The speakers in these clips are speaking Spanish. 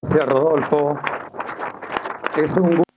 Gracias, Rodolfo. Es un gusto.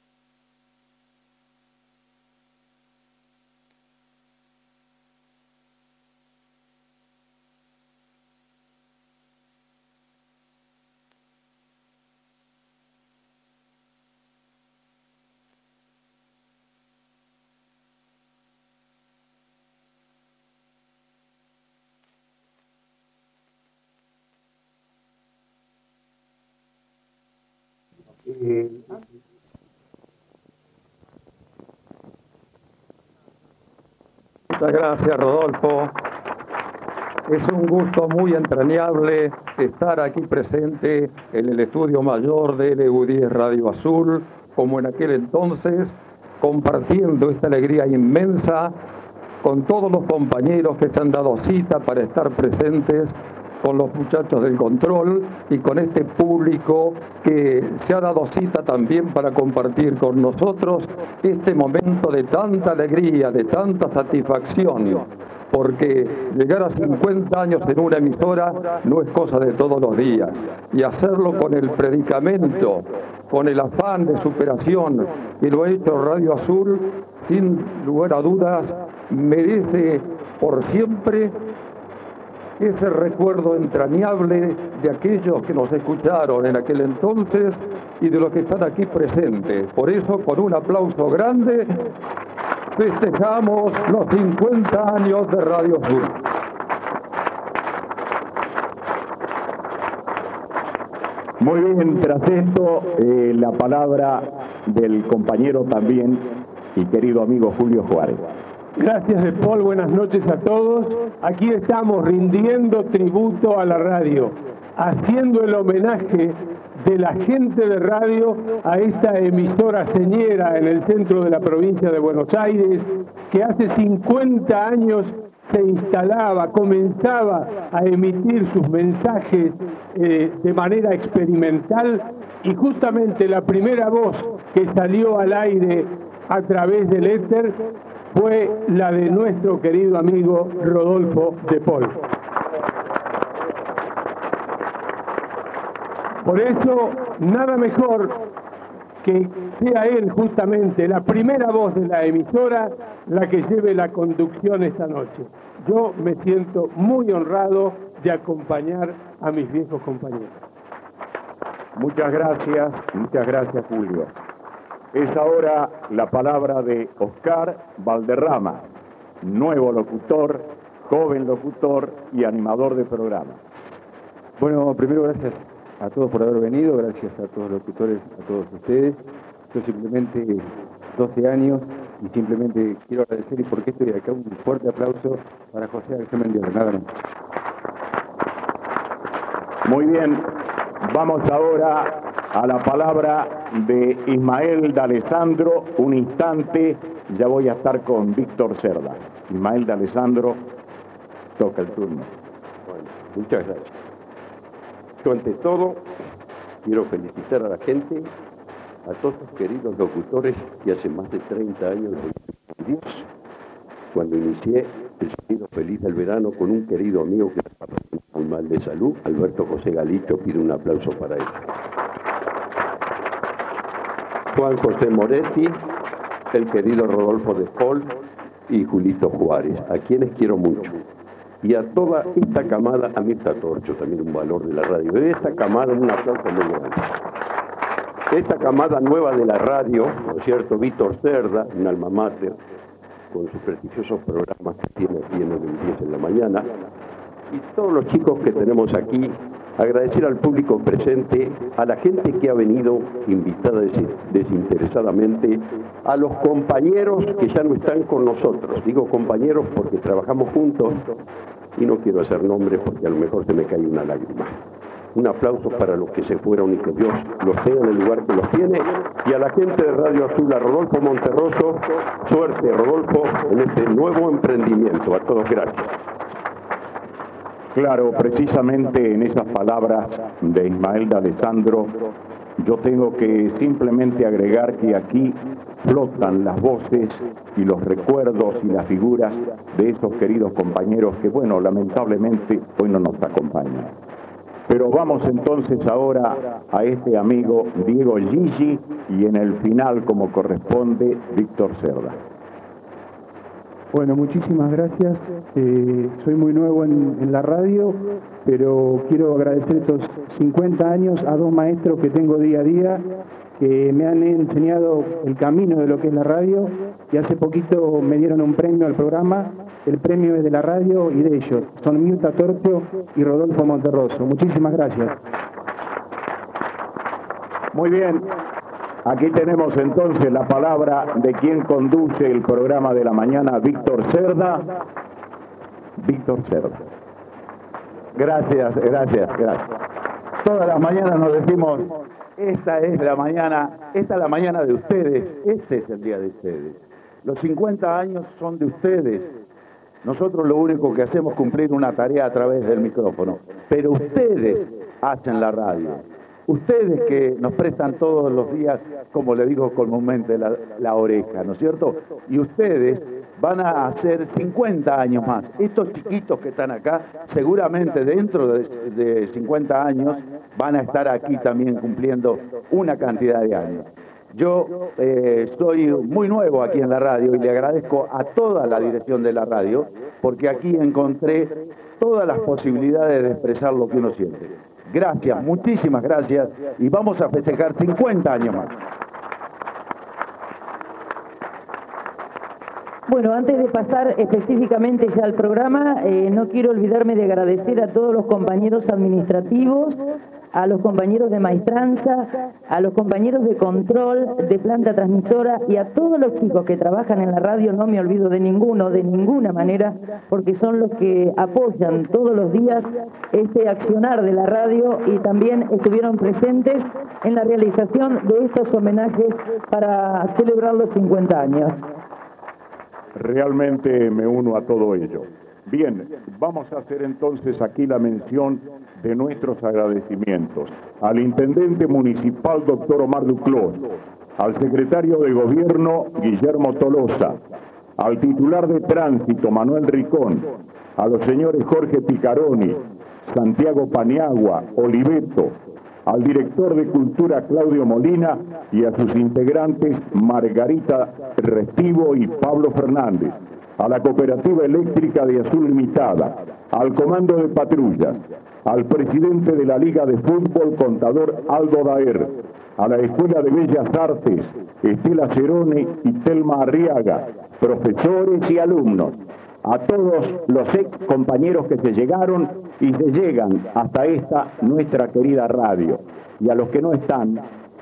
Muchas gracias, Rodolfo. Es un gusto muy entrañable estar aquí presente en el estudio mayor de LU10 Radio Azul, como en aquel entonces, compartiendo esta alegría inmensa con todos los compañeros que se han dado cita para estar presentes, con los muchachos del control y con este público que se ha dado cita también para compartir con nosotros este momento de tanta alegría, de tanta satisfacción, porque llegar a 50 años en una emisora no es cosa de todos los días, y hacerlo con el predicamento, con el afán de superación que lo ha hecho Radio Azul, sin lugar a dudas, merece por siempre ese recuerdo entrañable de aquellos que nos escucharon en aquel entonces y de los que están aquí presentes. Por eso, con un aplauso grande, festejamos los 50 años de Radio Azul. Muy bien, tras esto, la palabra del compañero también y querido amigo Julio Juárez. Gracias, De Paul, buenas noches a todos. Aquí estamos rindiendo tributo a la radio, haciendo el homenaje de la gente de radio a esta emisora señera en el centro de la provincia de Buenos Aires, que hace 50 años se instalaba, comenzaba a emitir sus mensajes de manera experimental, y justamente la primera voz que salió al aire a través del éter fue la de nuestro querido amigo Rodolfo De Paul. Por eso, nada mejor que sea él justamente la primera voz de la emisora la que lleve la conducción esta noche. Yo me siento muy honrado de acompañar a mis viejos compañeros. Muchas gracias Julio. Es ahora la palabra de Oscar Valderrama, nuevo locutor, joven locutor y animador de programa. Bueno, primero gracias a todos por haber venido, gracias a todos los locutores, a todos ustedes. Yo simplemente 12 años y simplemente quiero agradecer, y porque estoy acá, un fuerte aplauso para José Ángel Mendiola, nada más. Muy bien, vamos ahora a la palabra de Ismael D'Alessandro. Un instante, ya voy a estar con Víctor Cerda. Ismael D'Alessandro, toca el turno. Bueno, muchas gracias. Yo, ante todo, quiero felicitar a la gente, a todos los queridos locutores que hace más de 30 años de Dios, cuando inicié el Sonido Feliz del Verano con un querido amigo que estaba muy mal de salud, Alberto José Galicho. Pido un aplauso para él. Juan José Moretti, el querido Rodolfo De Paul y Julito Juárez, a quienes quiero mucho. Y a toda esta camada, a Mirta Torcho, también un valor de la radio. De esta camada, un aplauso muy grande. Esta camada nueva de la radio, ¿no es cierto? Víctor Cerda, un alma mater, con sus prestigiosos programas que tiene aquí en el 10 en la mañana. Y todos los chicos que tenemos aquí, agradecer al público presente, a la gente que ha venido invitada desinteresadamente, a los compañeros que ya no están con nosotros. Digo compañeros porque trabajamos juntos y no quiero hacer nombres porque a lo mejor se me cae una lágrima. Un aplauso para los que se fueron y que Dios los tenga en el lugar que los tiene. Y a la gente de Radio Azul, a Rodolfo Monterroso, suerte, Rodolfo, en este nuevo emprendimiento. A todos, gracias. Claro, precisamente en esas palabras de Ismael D'Alessandro, yo tengo que simplemente agregar que aquí flotan las voces y los recuerdos y las figuras de esos queridos compañeros que, bueno, lamentablemente hoy no nos acompañan. Pero vamos entonces ahora a este amigo Diego Gigi y en el final, como corresponde, Víctor Cerda. Bueno, muchísimas gracias. Soy muy nuevo en la radio, pero quiero agradecer estos 50 años a dos maestros que tengo día a día, que me han enseñado el camino de lo que es la radio, y hace poquito me dieron un premio al programa. El premio es de la radio y de ellos. Son Mirta Tortio y Rodolfo Monterroso. Muchísimas gracias. Muy bien. Aquí tenemos entonces la palabra de quien conduce el programa de la mañana, Víctor Cerda. Víctor Cerda. Gracias. Todas las mañanas nos decimos, esta es la mañana de ustedes, este es el día de ustedes. Los 50 años son de ustedes. Nosotros lo único que hacemos es cumplir una tarea a través del micrófono, pero ustedes hacen la radio. Ustedes que nos prestan todos los días, como le digo comúnmente, la oreja, ¿no es cierto? Y ustedes van a hacer 50 años más. Estos chiquitos que están acá, seguramente dentro de 50 años, van a estar aquí también cumpliendo una cantidad de años. Yo soy muy nuevo aquí en la radio y le agradezco a toda la dirección de la radio, porque aquí encontré todas las posibilidades de expresar lo que uno siente. Gracias, muchísimas gracias, y vamos a festejar 50 años más. Bueno, antes de pasar específicamente ya al programa, no quiero olvidarme de agradecer a todos los compañeros administrativos, a los compañeros de maestranza, a los compañeros de control, de planta transmisora y a todos los chicos que trabajan en la radio. No me olvido de ninguno, de ninguna manera, porque son los que apoyan todos los días este accionar de la radio y también estuvieron presentes en la realización de estos homenajes para celebrar los 50 años. Realmente me uno a todo ello. Bien, vamos a hacer entonces aquí la mención de nuestros agradecimientos al intendente municipal, doctor Omar Duclos, al secretario de Gobierno, Guillermo Tolosa, al titular de Tránsito, Manuel Ricón, a los señores Jorge Picaroni, Santiago Paniagua, Oliveto, al director de Cultura, Claudio Molina, y a sus integrantes, Margarita Restivo y Pablo Fernández, a la Cooperativa Eléctrica de Azul Limitada, al Comando de Patrullas, al presidente de la Liga de Fútbol, contador Aldo Daer, a la Escuela de Bellas Artes, Estela Cerone y Telma Arriaga, profesores y alumnos, a todos los ex compañeros que se llegaron y se llegan hasta esta nuestra querida radio, y a los que no están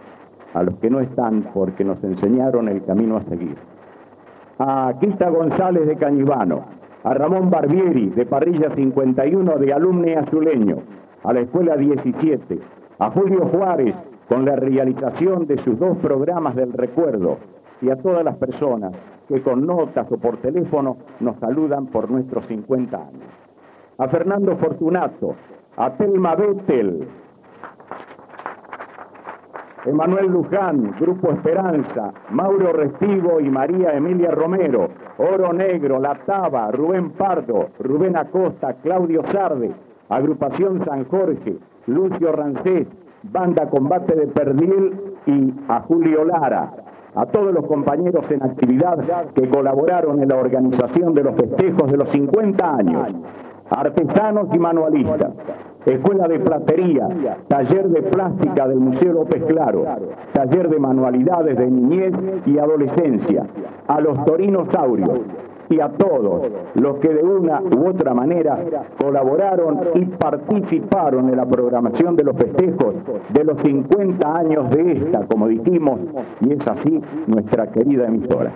porque nos enseñaron el camino a seguir. A Quita González de Cañivano, a Ramón Barbieri de Parrilla 51 de Alumne Azuleño, a la Escuela 17, a Julio Juárez con la realización de sus 2 programas del recuerdo, y a todas las personas que con notas o por teléfono nos saludan por nuestros 50 años. A Fernando Fortunato, a Telma Bettel, Emanuel Luján, Grupo Esperanza, Mauro Restivo y María Emilia Romero, Oro Negro, La Taba, Rubén Pardo, Rubén Acosta, Claudio Sarde, Agrupación San Jorge, Lucio Rancés, Banda Combate de Perdiel y a Julio Lara, a todos los compañeros en actividad que colaboraron en la organización de los festejos de los 50 años, artesanos y manualistas, Escuela de Platería, Taller de Plástica del Museo López Claro, Taller de Manualidades de Niñez y Adolescencia, a los Torinosaurios y a todos los que de una u otra manera colaboraron y participaron en la programación de los festejos de los 50 años de esta, como dijimos, y es así nuestra querida emisora.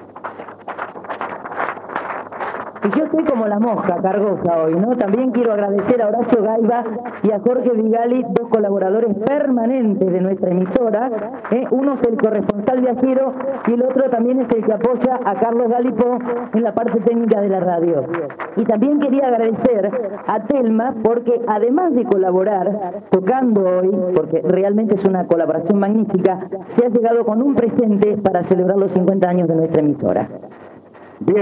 Y yo estoy como la mosca cargosa hoy, ¿no? También quiero agradecer a Horacio Gaiba y a Jorge Vigali, 2 colaboradores permanentes de nuestra emisora. Uno es el corresponsal viajero y el otro también es el que apoya a Carlos Galipo en la parte técnica de la radio. Y también quería agradecer a Telma porque además de colaborar tocando hoy, porque realmente es una colaboración magnífica, se ha llegado con un presente para celebrar los 50 años de nuestra emisora.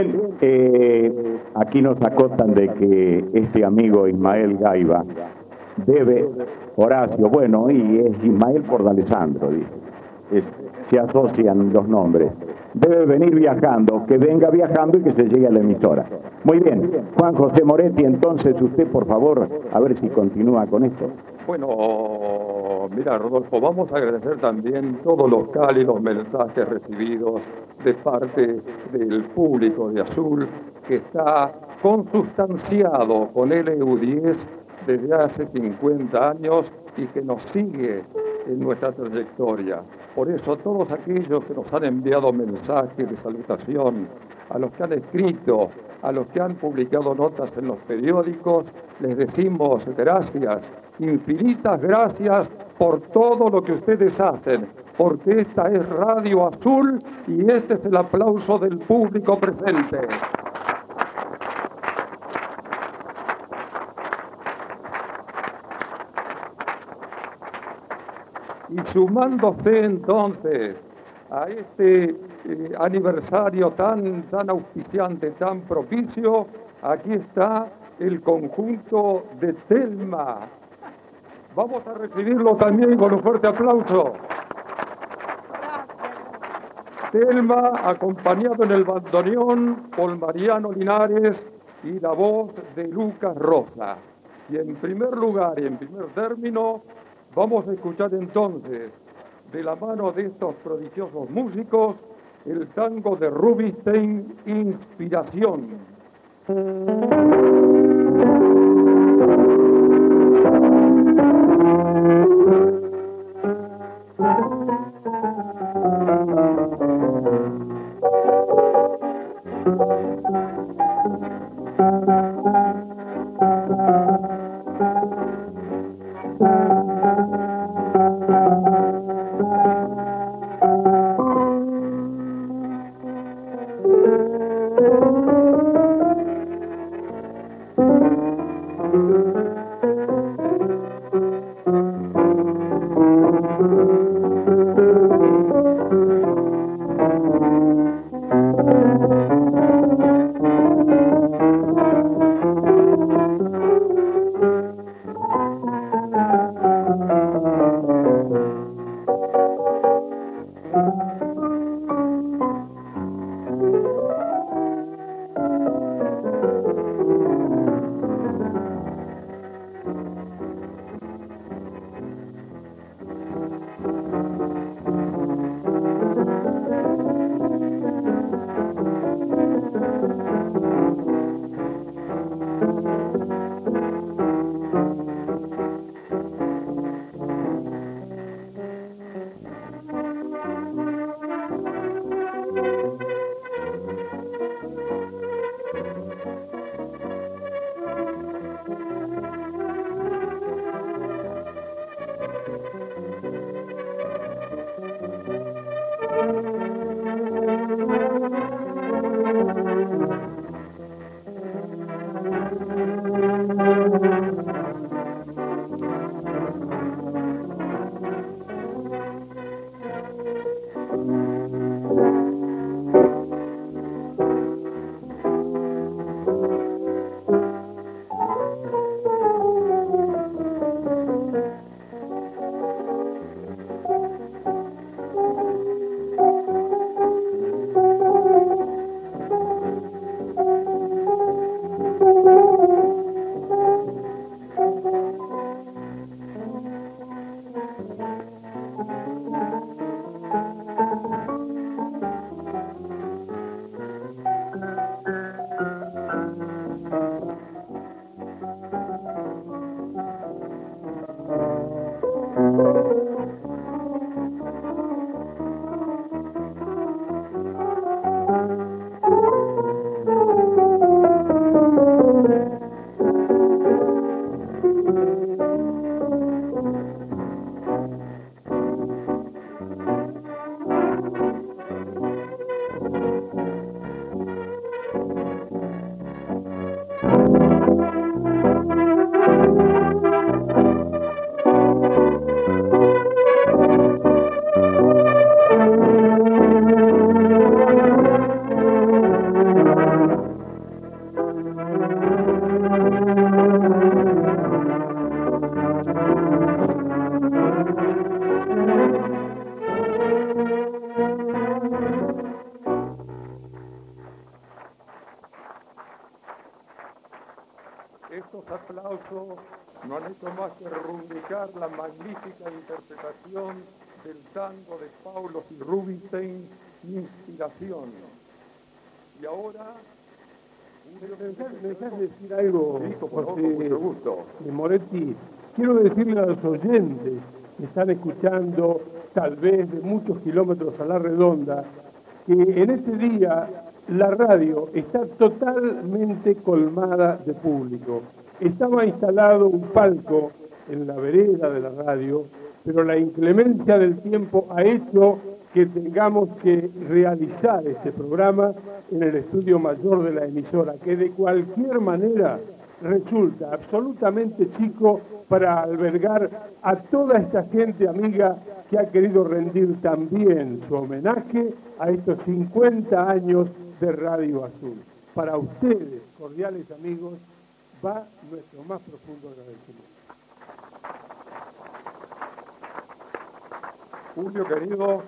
Bien, aquí nos acotan de que este amigo Ismael Gaiba debe, Horacio, bueno, y es Ismael por D'Alessandro, dice. Se asocian los nombres. Debe venir viajando, que venga viajando y que se llegue a la emisora. Muy bien, Juan José Moretti, entonces usted, por favor, a ver si continúa con esto. Bueno, mira, Rodolfo, vamos a agradecer también todos los cálidos mensajes recibidos de parte del público de Azul, que está consustanciado con LU10 desde hace 50 años y que nos sigue en nuestra trayectoria. Por eso todos aquellos que nos han enviado mensajes de salutación, a los que han escrito, a los que han publicado notas en los periódicos, les decimos gracias, infinitas gracias por todo lo que ustedes hacen, porque esta es Radio Azul y este es el aplauso del público presente. Y sumándose entonces a este aniversario tan auspiciante, tan propicio, aquí está el conjunto de Telma. Vamos a recibirlo también con un fuerte aplauso. Telma, acompañado en el bandoneón por Mariano Linares y la voz de Lucas Rosa. Y en primer lugar y en primer término, vamos a escuchar entonces, de la mano de estos prodigiosos músicos, el tango de Rubinstein, Inspiración. aplauso no han hecho más que rubricar la magnífica interpretación del tango de Paulo y Rubinstein, Inspiración. Y ahora... ¿Me dejas decir algo, Sí, José, con mucho gusto. de Moretti? Quiero decirle a los oyentes que están escuchando, tal vez de muchos kilómetros a la redonda, que en este día la radio está totalmente colmada de público. Estaba instalado un palco en la vereda de la radio, pero la inclemencia del tiempo ha hecho que tengamos que realizar este programa en el estudio mayor de la emisora, que de cualquier manera resulta absolutamente chico para albergar a toda esta gente amiga que ha querido rendir también su homenaje a estos 50 años de Radio Azul. Para ustedes, cordiales amigos, va nuestro más profundo agradecimiento. Julio querido,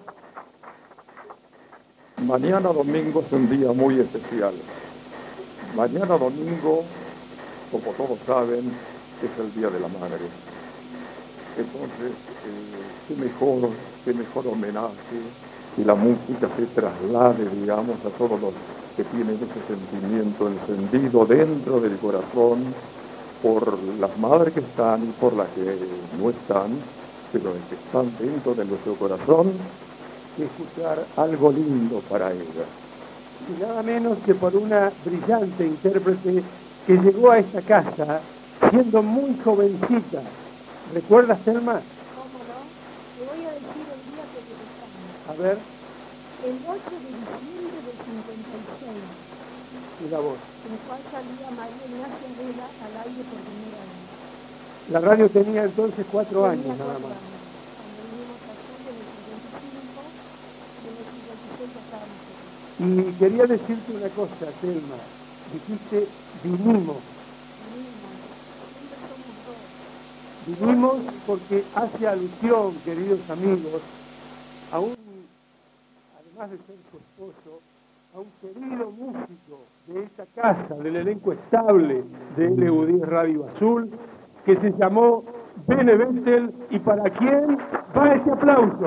mañana domingo es un día muy especial. Mañana domingo, como todos saben, es el Día de la Madre. Entonces, qué mejor homenaje que la música se traslade, digamos, a todos los que tienen ese sentimiento encendido dentro del corazón por las madres que están y por las que no están, pero que están dentro de nuestro corazón, y escuchar algo lindo para ellas. Y nada menos que por una brillante intérprete que llegó a esta casa siendo muy jovencita. ¿Recuerdas, Selma? ¿Cómo no? Te voy a decir el día que regresamos. A ver, El 8 de diciembre del 56, y la voz. en el cual salía María Ignacia Vela al aire por primera vez. La radio tenía entonces 4 años Tenía nada 4 más. años. Cuando vinimos a Azul en el 55, y en el 56 ya estábamos aquí. Y quería decirte una cosa, Selma. Dijiste, vinimos. Siempre somos dos. Vinimos porque hace alusión, queridos amigos, a un, además de ser su esposo, a un querido músico de esta casa, del elenco estable de LU10 Radio Azul, que se llamó Bene Bettel, y para quién va este aplauso.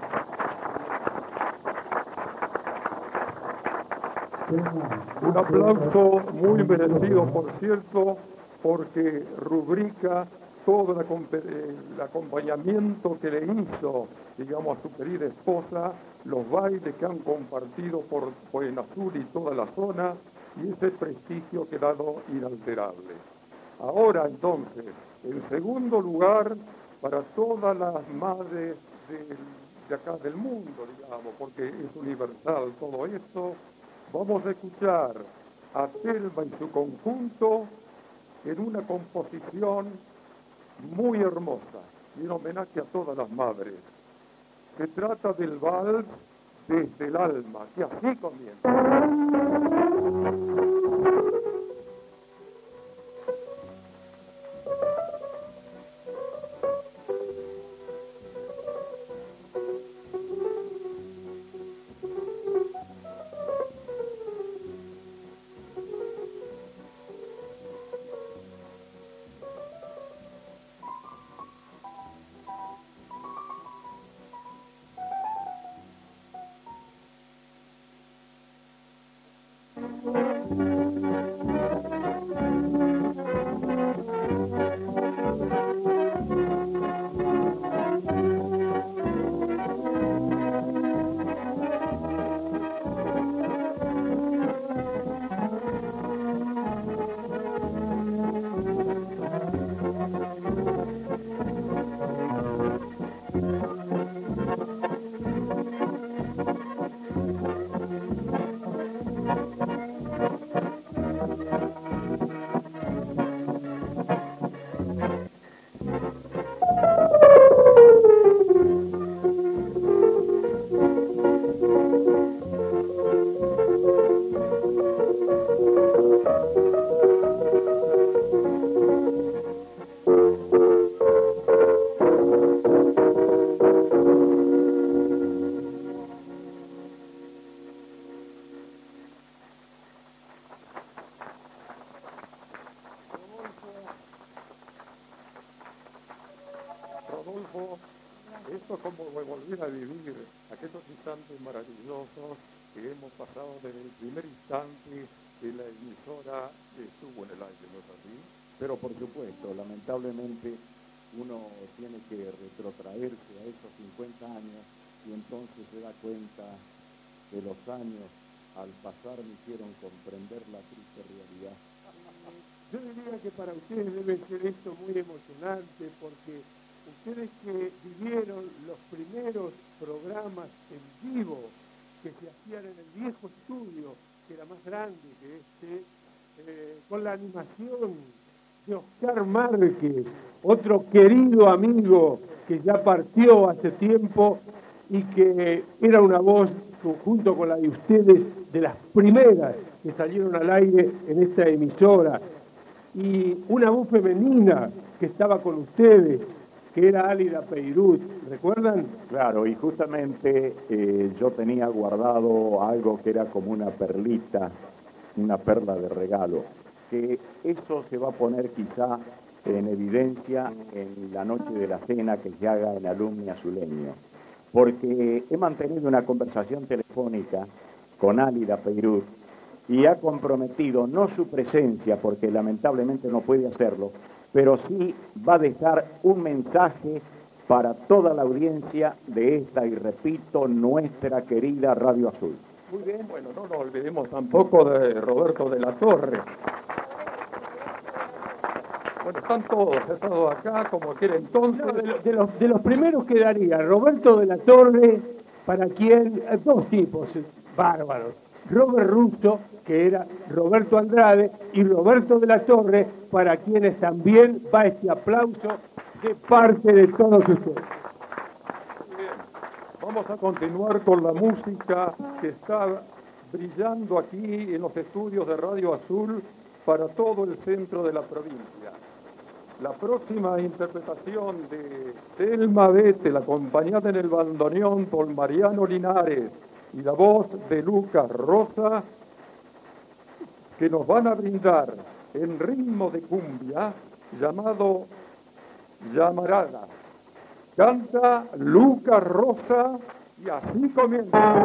Un aplauso muy merecido, por cierto, porque rubrica todo el acompañamiento que le hizo, digamos, a su querida esposa, los bailes que han compartido por Azul y toda la zona, y ese prestigio ha quedado inalterable. Ahora, entonces, en segundo lugar, para todas las madres de acá del mundo, digamos, porque es universal todo esto, vamos a escuchar a Selma y su conjunto en una composición muy hermosa y en homenaje a todas las madres. Se trata del vals Desde el Alma, que así comienza. como volver a vivir aquellos instantes maravillosos que hemos pasado desde el primer instante que la emisora estuvo en el aire, ¿no es así? Pero por supuesto, lamentablemente uno tiene que retrotraerse a esos 50 años y entonces se da cuenta que los años al pasar me hicieron comprender la triste realidad. Yo diría que para ustedes debe ser esto muy emocionante porque ustedes que vivieron los primeros programas en vivo que se hacían en el viejo estudio, que era más grande que este, con la animación de Oscar Márquez, otro querido amigo que ya partió hace tiempo y que era una voz junto con la de ustedes de las primeras que salieron al aire en esta emisora, y una voz femenina que estaba con ustedes, que era Álida Peirut, ¿recuerdan? Claro, y justamente yo tenía guardado algo que era como una perlita, una perla de regalo, que eso se va a poner quizá en evidencia en la noche de la cena que se haga en Alumni Azuleño, porque he mantenido una conversación telefónica con Álida Peirut y ha comprometido no su presencia, porque lamentablemente no puede hacerlo, pero sí va a dejar un mensaje para toda la audiencia de esta, y repito, nuestra querida Radio Azul. Muy bien, bueno, no nos olvidemos tampoco de Roberto de la Torre. Bueno, están todos sentados acá como aquel entonces. No, de los primeros quedaría Roberto de la Torre, para quien, dos tipos bárbaros. Robert Russo, que era Roberto Andrade, y Roberto de la Torre, para quienes también va este aplauso de parte de todos ustedes. Bien, vamos a continuar con la música que está brillando aquí en los estudios de Radio Azul para todo el centro de la provincia. La próxima interpretación de Selma Vettel, acompañada en el bandoneón por Mariano Linares, y la voz de Lucas Rosa, que nos van a brindar en ritmo de cumbia llamado Llamarada. Canta Lucas Rosa y así comienza.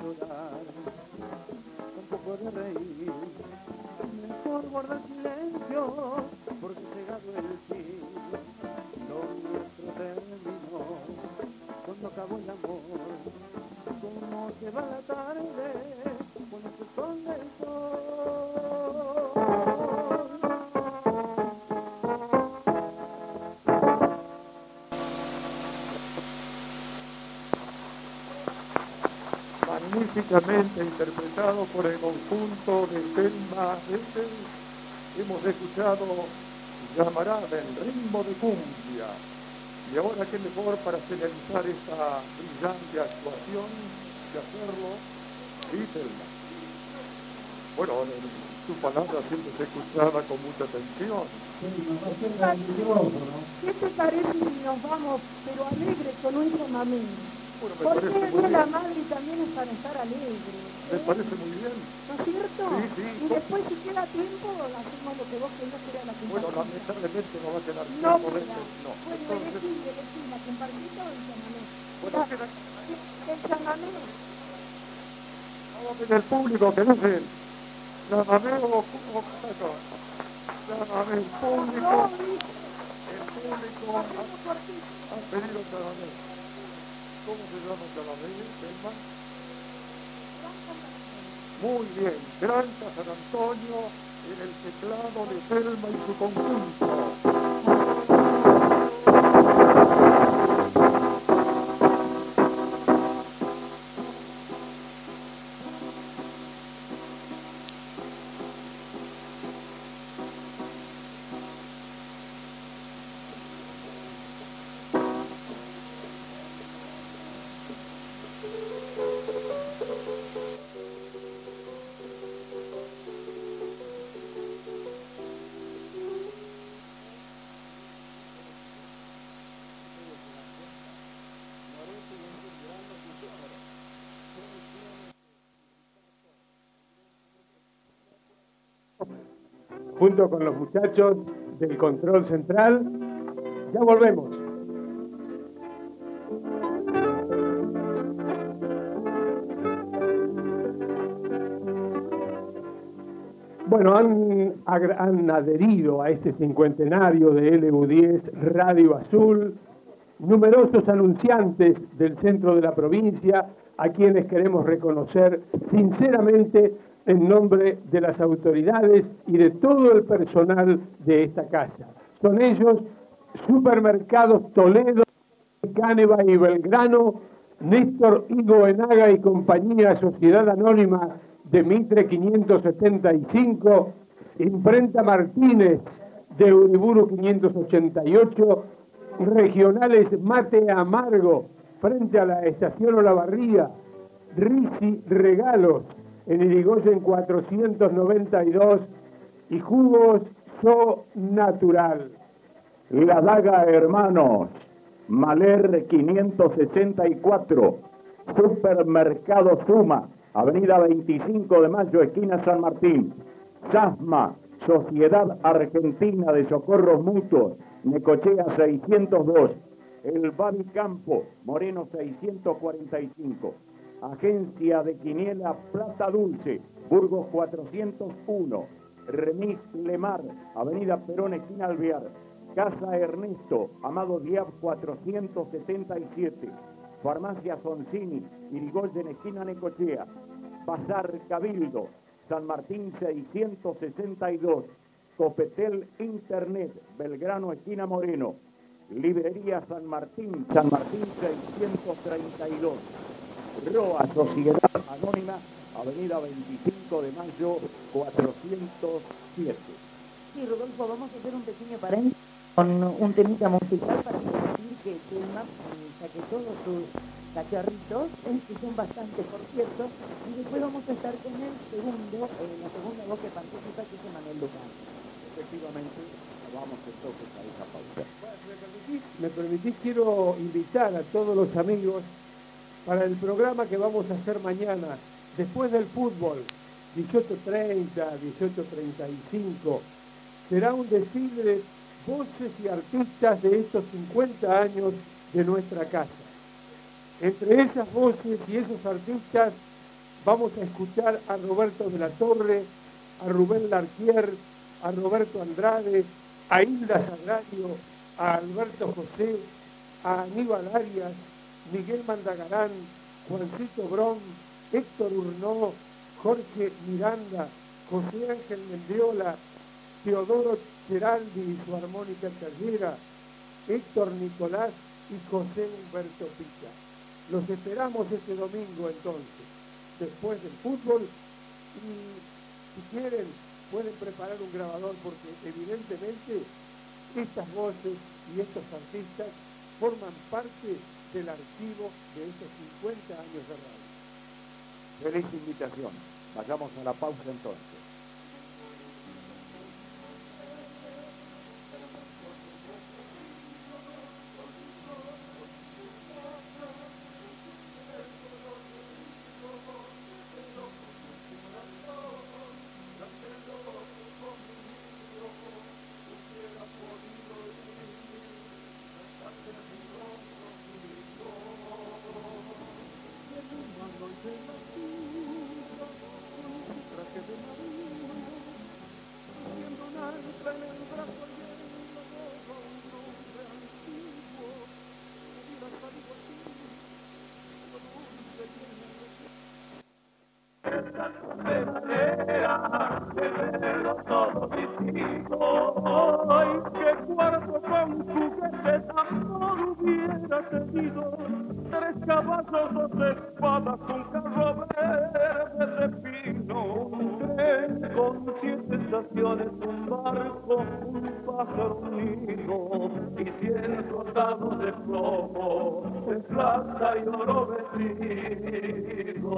Tampoco de reír, mejor guardar silencio. magníficamente interpretado por el conjunto de Telma Essel. Hemos escuchado Llamarada en ritmo de cumbia. Y ahora qué mejor para finalizar esta brillante actuación que hacerlo, y Telma. Bueno, su palabra siempre es escuchada con mucha atención. ¿Qué te parece si nos vamos, pero alegres, con un chamamé? Bueno, me Porque parece el muy de la bien. madre también es para estar alegre. Me parece muy bien. ¿No es cierto? Sí. Y después, si queda tiempo, hacemos lo que vos querés, que era la Bueno, compartida. lamentablemente no va a quedar No, tiempo de queda. esto. No. Bueno, Entonces, elegí la compartida o el chamamé. bueno, queda... El chamamé. Vamos a ver el público que dice, llámame o caso. Llámame el público. El público ha pedido llámame. ¿Cómo se llama llámame, Telma? Muy bien, Granja San Antonio en el teclado de Telma y su conjunto. Junto con los muchachos del control central. Ya volvemos. Bueno, han adherido a este cincuentenario de LU10 Radio Azul numerosos anunciantes del centro de la provincia, a quienes queremos reconocer sinceramente en nombre de las autoridades y de todo el personal de esta casa. Son ellos Supermercados Toledo, Cáneva y Belgrano, Néstor Higo Enaga y compañía, Sociedad Anónima de Mitre 575, Imprenta Martínez de Uriburu 588, Regionales Mate Amargo frente a la Estación Olavarría, Risi Regalos en Irigoyen 492 y Jugos So Natural. La Daga Hermanos, Maler 564, Supermercado Suma, Avenida 25 de Mayo, esquina San Martín. SASMA, Sociedad Argentina de Socorros Mutuos, Necochea 602. El Babi Campo, Moreno 645. Agencia de Quiniela Plata Dulce, Burgos 401. Remis Lemar, Avenida Perón, esquina Alvear. Casa Ernesto, Amado Diab 477. Farmacia Soncini, Irigoyen, esquina Necochea. Bazar Cabildo, San Martín 662. Copetel Internet, Belgrano, esquina Moreno. Librería San Martín 632. ROA, Sociedad Anónima, Avenida 25 de Mayo, 407. Sí, Rodolfo, vamos a hacer un pequeño paréntesis con un temita musical para decir que Telma saque todos sus cacharritos, que son bastantes, por cierto, y después vamos a estar con el segundo, la segunda voz que participa, que es Manuel Lucán. Efectivamente, vamos entonces a esa pausa. Me permitís, quiero invitar a todos los amigos para el programa que vamos a hacer mañana, después del fútbol, 18:30, 18:35. Será un desfile de voces y artistas de estos 50 años de nuestra casa. Entre esas voces y esos artistas vamos a escuchar a Roberto de la Torre, a Rubén Larquier, a Roberto Andrade, a Hilda Sagrario, a Alberto José, a Aníbal Arias, Miguel Mandagarán, Juancito Brom, Héctor Urnó, Jorge Miranda, José Ángel Mendiola, Teodoro Geraldi y su armónica tallera, Héctor Nicolás y José Humberto Pica. Los esperamos este domingo entonces. después del fútbol. Y si quieren, pueden preparar un grabador porque evidentemente estas voces y estos artistas forman parte del archivo de estos 50 años de radio. Feliz invitación. Vayamos a la pausa entonces. Ay, qué cuarto con juguetes amor hubiera tenido, 3 caballos, 2 espadas, un carro verde de pino, un tren con 7 estaciones, un barco, un pájaro, un nido y 100 soldados de plomo, de plata y oro vestido.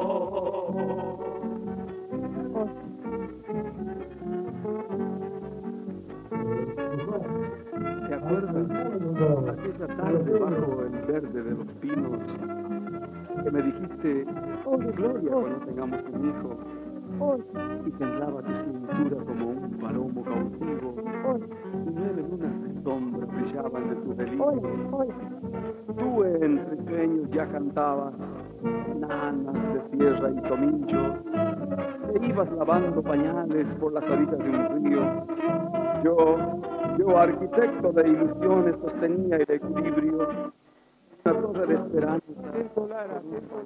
¿Te acuerdas aquella tarde bajo el verde de los pinos que me dijiste, oh, qué gloria cuando tengamos un hijo? Y temblaba tu cintura como un palomo cautivo, y 9 lunas de sombra brillaban de tu delirio. Tú entre sueños ya cantabas nanas de tierra y tomillo, te ibas lavando pañales por las orillas de un río. Yo, arquitecto de ilusiones, sostenía el equilibrio, una torre de esperanza. Atento Lara,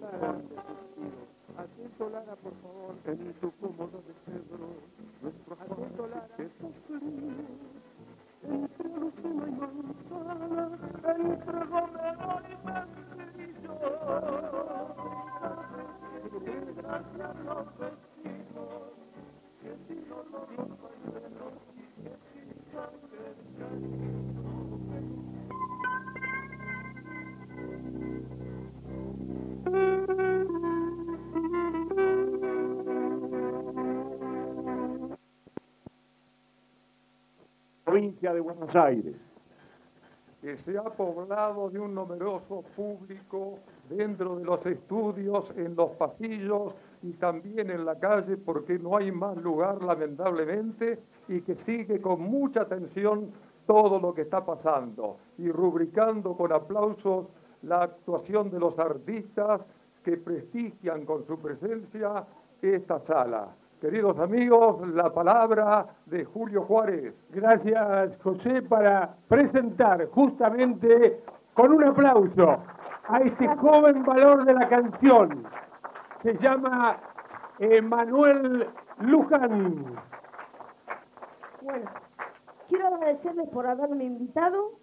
por favor. En tu cómodo de cedro, nuestro Atento Lara. Entre lucena y manzana, entre romero y membrillo, gracias a los vecinos, que sin olor los pañuelos y que sin sangre el cariño. Provincia de Buenos Aires, que se ha poblado de un numeroso público dentro de los estudios, en los pasillos y también en la calle, porque no hay más lugar, lamentablemente, y que sigue con mucha atención todo lo que está pasando y rubricando con aplausos la actuación de los artistas que prestigian con su presencia esta sala. Queridos amigos, la palabra de Julio Juárez. Gracias, José, para presentar justamente con un aplauso a este joven valor de la canción. Se llama Emanuel Luján. Bueno, quiero agradecerles por haberme invitado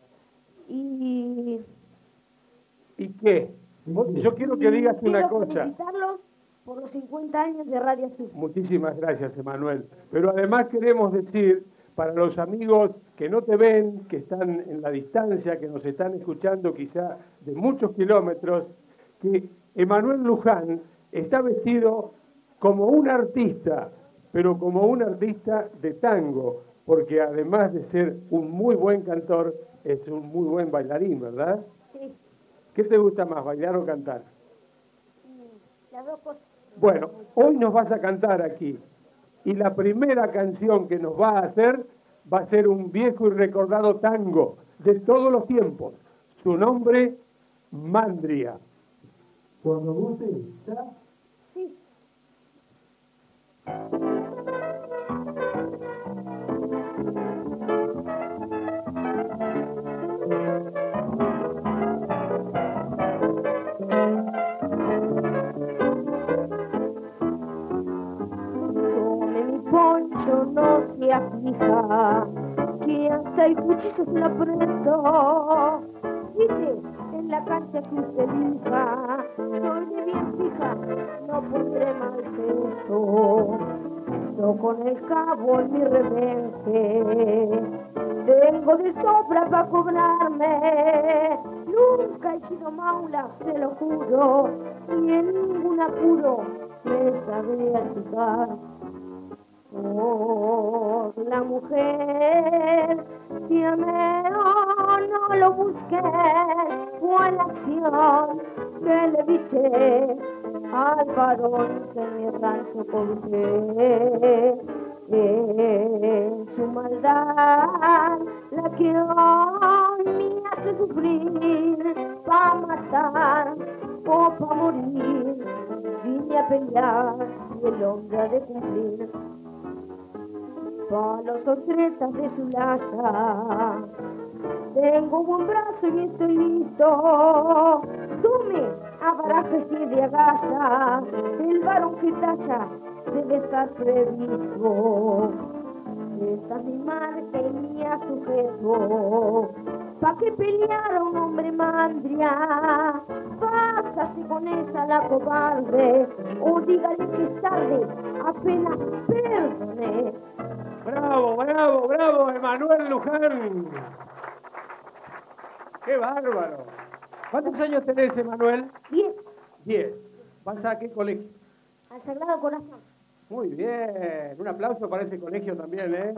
y ¿Y qué? Yo quiero que digas una cosa. felicitarlos por los 50 años de Radio Azul. Muchísimas gracias, Emanuel. Pero además queremos decir, para los amigos que no te ven, que están en la distancia, que nos están escuchando quizá de muchos kilómetros, que Emanuel Luján está vestido como un artista, pero como un artista de tango, porque además de ser un muy buen cantor, es un muy buen bailarín, ¿verdad? Sí, ¿Qué te gusta más, bailar o cantar? las dos cosas. Bueno, hoy nos vas a cantar aquí. Y la primera canción que nos va a hacer va a ser un viejo y recordado tango de todos los tiempos. Su nombre, Mandria. Cuando guste, ¿está? Sí. Poncho no se aflija, que hasta el cuchillo se la presta, grite en la cancha que usted elija. Soy de bien fija, no pondré mal peso. Yo con el cabo en mi rebenque tengo de sobra para cobrarme. Nunca he sido maula, se lo juro, y en ningún apuro me sabré achicar. Por la mujer que amé, no lo busqué, fue la acción que le dije al varón que en mi rancho corté. Es su maldad la que hoy me hace sufrir, pa' matar o pa' morir. Vine a pelear y el hombre ha de cumplir. Palos o tretas de su laza, tengo buen brazo y estoy listo. Tome a barajes y de agaza, el varón que tacha debe estar previsto. Esta es mi marca y mi sujeto, pa' que peleara un hombre mandria. Pásase con esa la cobarde, o dígale que es tarde, apenas perdone. Bravo, bravo, bravo, Emanuel Luján. ¡Qué bárbaro! ¿Cuántos años tenés, Emanuel? 10. 10. ¿Vas a qué colegio? Al Sagrado Corazón. Muy bien. Un aplauso para ese colegio también, ¿eh?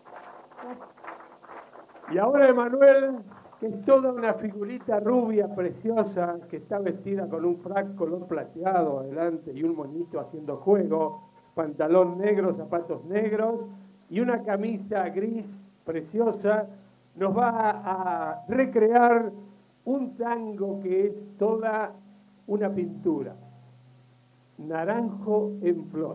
Y ahora Emanuel, que es toda una figurita rubia, preciosa, que está vestida con un frac color plateado adelante y un moñito haciendo juego, pantalón negro, zapatos negros y una camisa gris preciosa, nos va a recrear un tango que es toda una pintura. Naranjo en flor.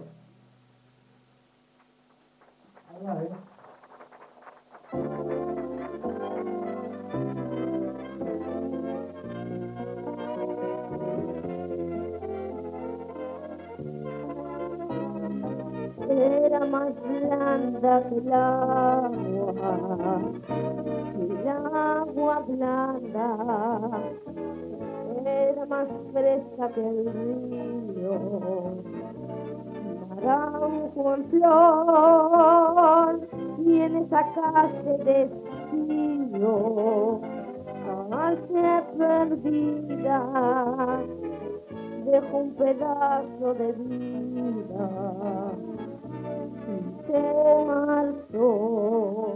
Era más blanda que el agua blanda, era más fresca que el río, naranjo en flor, y en esa calle de estío, hace perdida, dejo un pedazo de vida. Se marchó.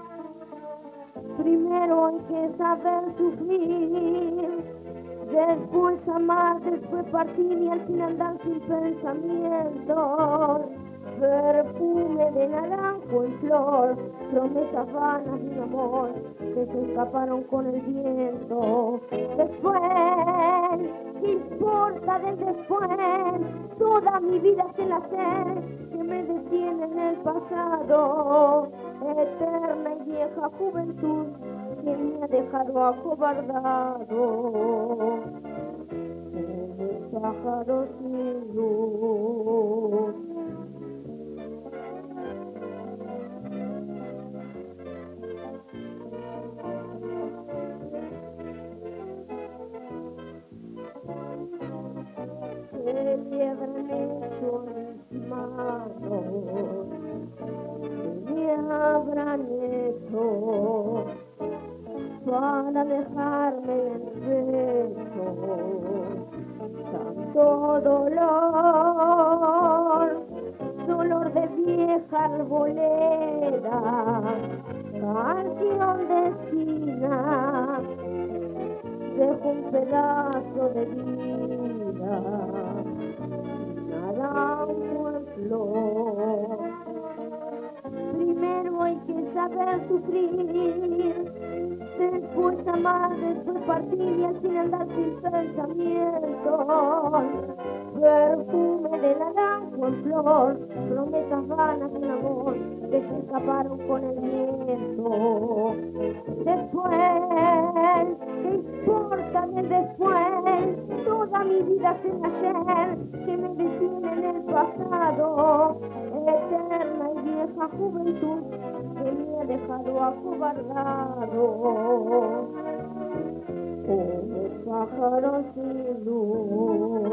Primero hay que saber sufrir, después amar, después partir y al final andar sin pensamientos. Perfume de naranjo en flor, promesas vanas de un amor que se escaparon con el viento. Después, ¿qué importa del después? Toda mi vida es el hacer que me detiene en el pasado. Eterna y vieja juventud que me ha dejado acobardado. Como pájaros sin luz. Que me habrán hecho mis manos, que me habrán hecho para dejarme en el pecho tanto dolor, dolor de vieja arboleda, canción de esquina. Dejo un pedazo de vida, naranjo en flor. Primero hay que saber sufrir, después amar, después partir y al final andar sin pensamientos. Perfume de naranjo en flor, promesas vanas de un amor que se escaparon con el viento. Después, ¿qué importa del después? Toda mi vida es el ayer que me detiene en el pasado. Eterna y vieja juventud que me ha dejado acobardado. como pájaros sin luz.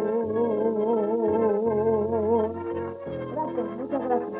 Gracias, muchas gracias.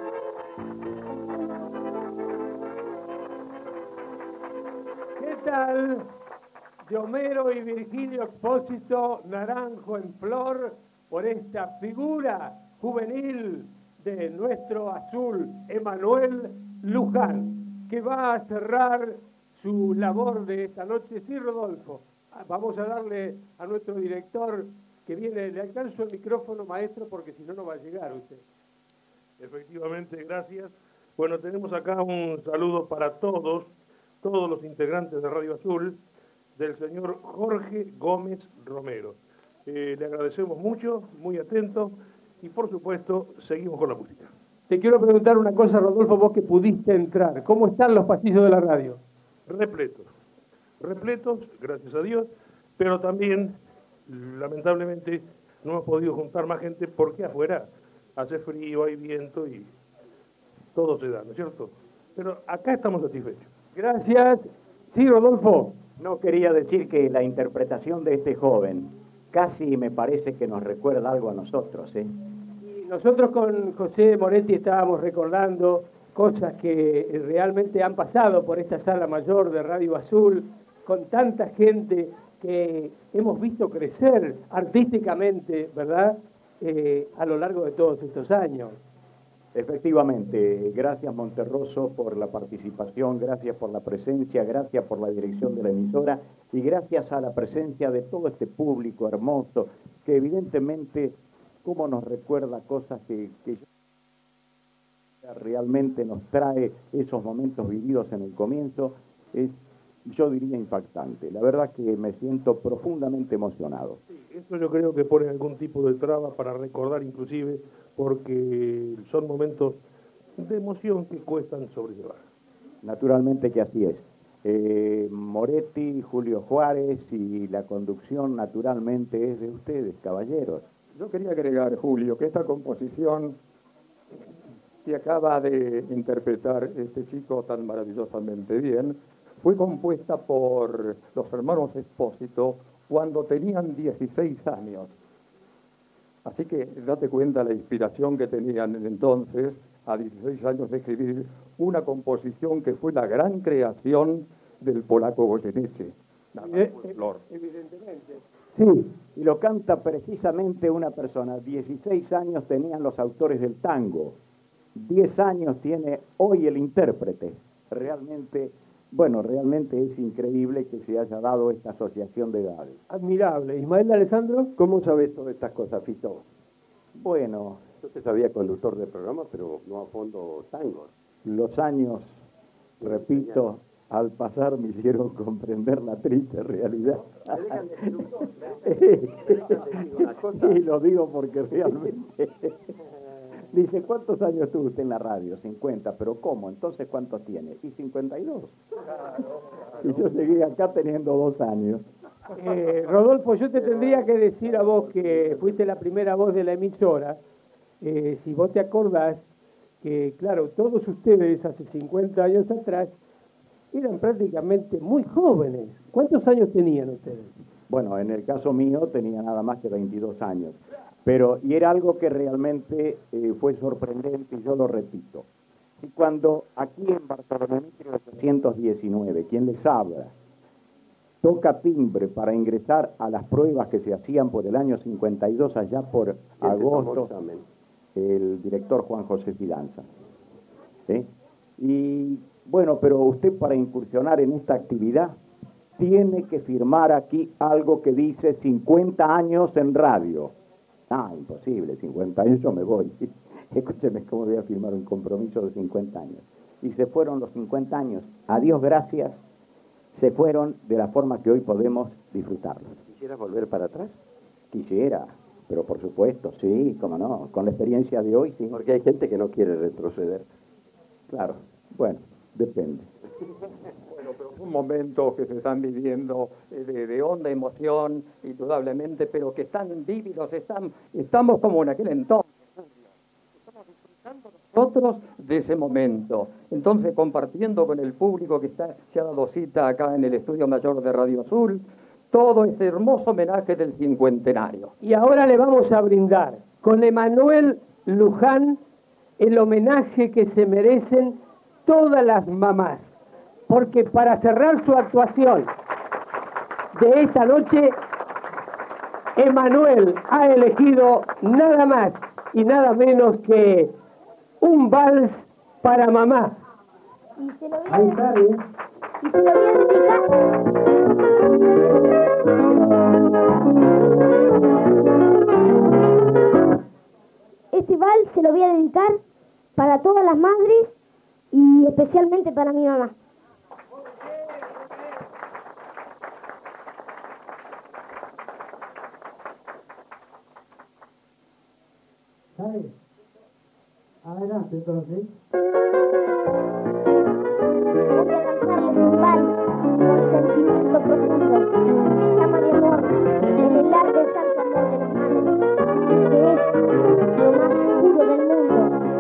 ¿Qué tal? De Homero y Virgilio Expósito, Naranjo en flor, por esta figura juvenil de nuestro azul, Emanuel Luján, que va a cerrar su labor de esta noche. Sí, Rodolfo, vamos a darle a nuestro director que viene, le alcanzo el micrófono, maestro, porque si no, no va a llegar usted. Efectivamente, gracias. Bueno, tenemos acá un saludo para todos los integrantes de Radio Azul, del señor Jorge Gómez Romero. Le agradecemos mucho, muy atento, y por supuesto, seguimos con la música. Te quiero preguntar una cosa, Rodolfo, vos que pudiste entrar. ¿Cómo están los pasillos de la radio? Repletos, gracias a Dios, pero también, lamentablemente, no hemos podido juntar más gente porque afuera hace frío, hay viento y todo se da, ¿no es cierto? Pero acá estamos satisfechos. Gracias. Sí, Rodolfo. No quería decir que la interpretación de este joven casi me parece que nos recuerda algo a nosotros, ¿eh? Y nosotros con José Moretti estábamos recordando cosas que realmente han pasado por esta sala mayor de Radio Azul, con tanta gente que hemos visto crecer artísticamente, ¿verdad?, a lo largo de todos estos años. Efectivamente, gracias Monterroso por la participación, gracias por la presencia, gracias por la dirección de la emisora y gracias a la presencia de todo este público hermoso que evidentemente como nos recuerda cosas que realmente nos trae esos momentos vividos en el comienzo, es, yo diría, impactante. La verdad que me siento profundamente emocionado. Sí, esto yo creo que pone algún tipo de traba para recordar inclusive, porque son momentos de emoción que cuestan sobrellevar. Naturalmente que así es. Moretti, Julio Juárez y la conducción naturalmente es de ustedes, caballeros. Yo quería agregar, Julio, que esta composición que acaba de interpretar este chico tan maravillosamente bien fue compuesta por los hermanos Expósito cuando tenían 16 años. Así que date cuenta la inspiración que tenían entonces, a 16 años, de escribir una composición que fue la gran creación del polaco Goyeneche. Evidentemente. Sí, y lo canta precisamente una persona. 16 años tenían los autores del tango, 10 años tiene hoy el intérprete. Realmente es increíble que se haya dado esta asociación de edades. Admirable. Ismael Alessandro. ¿Cómo sabes todas estas cosas, Fito? Bueno, Yo te sabía conductor de programa, pero no a fondo tangos. los años, repito, al pasar me hicieron comprender la triste realidad. Y lo digo porque realmente... Dice, ¿cuántos años tuvo usted en la radio? 50, pero ¿cómo? Entonces, ¿cuántos tiene? Y 52. Y yo llegué acá teniendo 2 años. Rodolfo, yo te tendría que decir a vos que fuiste la primera voz de la emisora, si vos te acordás que, claro, todos ustedes hace 50 años atrás eran prácticamente muy jóvenes. ¿Cuántos años tenían ustedes? Bueno, en el caso mío tenía nada más que 22 años. Pero, y era algo que realmente fue sorprendente, y yo lo repito. Y cuando aquí en Bartolomé 1819, quien les habla, toca timbre para ingresar a las pruebas que se hacían por el año 52, allá por agosto, el director Juan José Fidanza. ¿Sí? Y bueno, pero usted para incursionar en esta actividad tiene que firmar aquí algo que dice 50 años en radio. Ah, imposible, 50 años yo me voy. Escúcheme, ¿cómo voy a firmar un compromiso de 50 años? Y se fueron los 50 años. A Dios gracias, se fueron de la forma que hoy podemos disfrutarlos. ¿Quisieras volver para atrás? Quisiera, pero por supuesto, sí, cómo no, con la experiencia de hoy, sí. Porque hay gente que no quiere retroceder. Claro, bueno, depende. Bueno, pero son momentos que se están viviendo de honda emoción, indudablemente, pero que están vívidos, estamos como en aquel entonces. Estamos disfrutando nosotros de ese momento. Entonces, compartiendo con el público que se ha dado cita acá en el Estudio Mayor de Radio Azul, todo ese hermoso homenaje del cincuentenario. Y ahora le vamos a brindar con Emanuel Luján el homenaje que se merecen todas las mamás, porque para cerrar su actuación de esta noche, Emanuel ha elegido nada más y nada menos que un vals para mamá. Y se lo voy a dedicar. Y se lo voy a dedicar. Este vals se lo voy a dedicar para todas las madres y especialmente para mi mamá. ¿Sabes? Adelante, entonces. Voy a cantarles un vals con sentimiento profundo. Se llama Mi amor, en el largo y santo amor de las madres, que es lo más puro del mundo.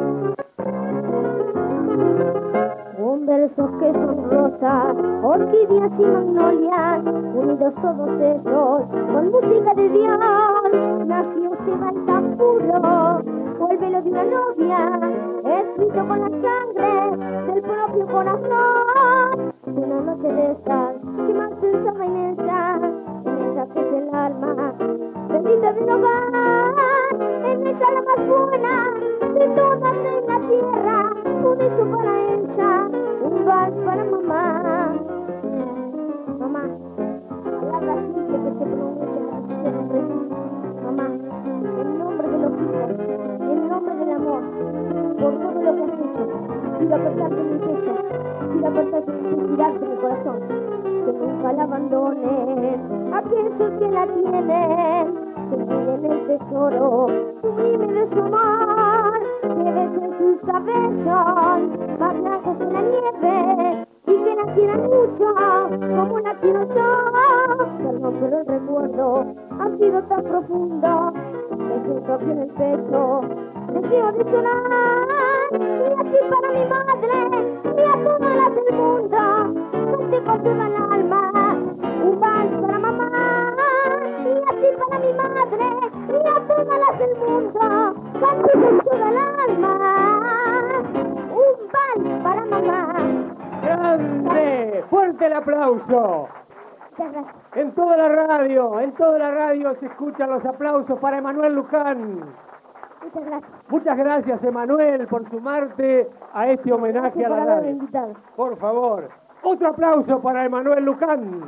Con versos que son rosas, orquídeas y magnolias, unidos todos ellos, con música de Dios, nació ese vals tan puro, o el velo de una novia, escrito con la sangre del propio corazón. Una noche de esas que más pensaba en ella que es el alma bendita del hogar, en ella la más buena de todas en la tierra, un hizo para ella, un vals para mamá. Mamá, palabras simples que se pronuncian siempre. Mamá, en nombre de los hijos, en nombre del amor, por todo lo que has hecho, quiero apretarte mi pecho, quiero apretarte sin tirarte mi corazón, que nunca la abandones, aquellos que la tienen, que tienen el tesoro sublime de su amor, que besen sus cabellos, más blancos que la nieve, y que la quieran mucho, como la quiero yo. Perdón, pero el recuerdo ha sido tan profundo, me siento aquí en el pecho, deseo de llorar, y así para mi madre, y a todas las del mundo, canté con toda el alma, un vals para mamá, y así para mi madre, y a todas las del mundo, canté con toda el alma, un vals para mamá. ¡Grande! ¡Fuerte el aplauso! Muchas gracias. En toda la radio se escuchan los aplausos para Emanuel Luján. Muchas gracias. Muchas gracias, Emanuel, por sumarte a este homenaje Gracias a la por haberme radio. invitado. Por favor, otro aplauso para Emanuel Luján.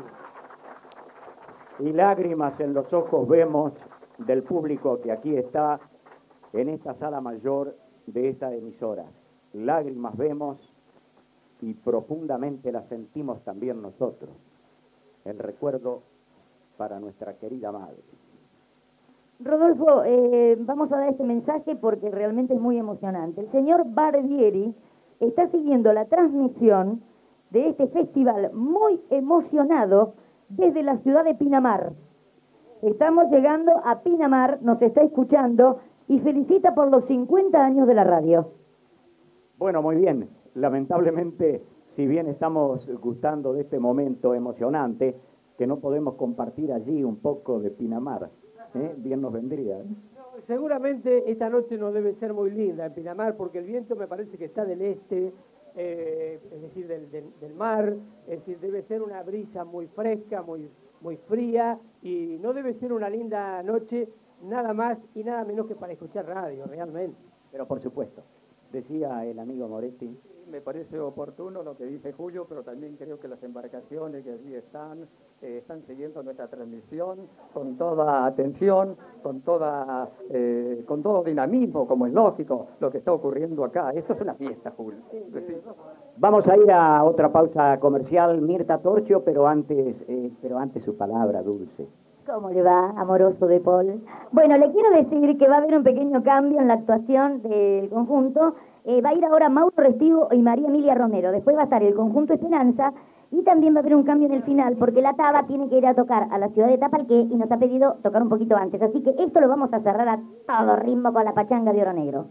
Y lágrimas en los ojos vemos del público que aquí está en esta sala mayor de esta emisora. Lágrimas vemos y profundamente las sentimos también nosotros. El recuerdo para nuestra querida madre. Rodolfo, vamos a dar este mensaje porque realmente es muy emocionante. El señor Barbieri está siguiendo la transmisión de este festival muy emocionado desde la ciudad de Pinamar. Estamos llegando a Pinamar, nos está escuchando y felicita por los 50 años de la radio. Bueno, muy bien. Lamentablemente, si bien estamos gustando de este momento emocionante, que no podemos compartir allí un poco de Pinamar. Bien nos vendría. Seguramente esta noche no debe ser muy linda en Pinamar porque el viento me parece que está del este, es decir, del mar, es decir, debe ser una brisa muy fresca, muy fría y no debe ser una linda noche nada más y nada menos que para escuchar radio, realmente. Pero por supuesto, decía el amigo Moretti. Me parece oportuno lo que dice Julio, pero también creo que las embarcaciones que allí están siguiendo nuestra transmisión con toda atención, con todo dinamismo, como es lógico, lo que está ocurriendo acá. Esto es una fiesta, Julio. Sí. Vamos a ir a otra pausa comercial, Mirta Torchio, pero antes su palabra dulce. ¿Cómo le va, amoroso de Paul? Bueno, le quiero decir que va a haber un pequeño cambio en la actuación del conjunto. Va a ir ahora Mauro Restivo y María Emilia Romero. Después va a estar el conjunto Esperanza y también va a haber un cambio en el final porque la Taba tiene que ir a tocar a la ciudad de Tapalqué y nos ha pedido tocar un poquito antes. Así que esto lo vamos a cerrar a todo ritmo con la pachanga de Oro Negro.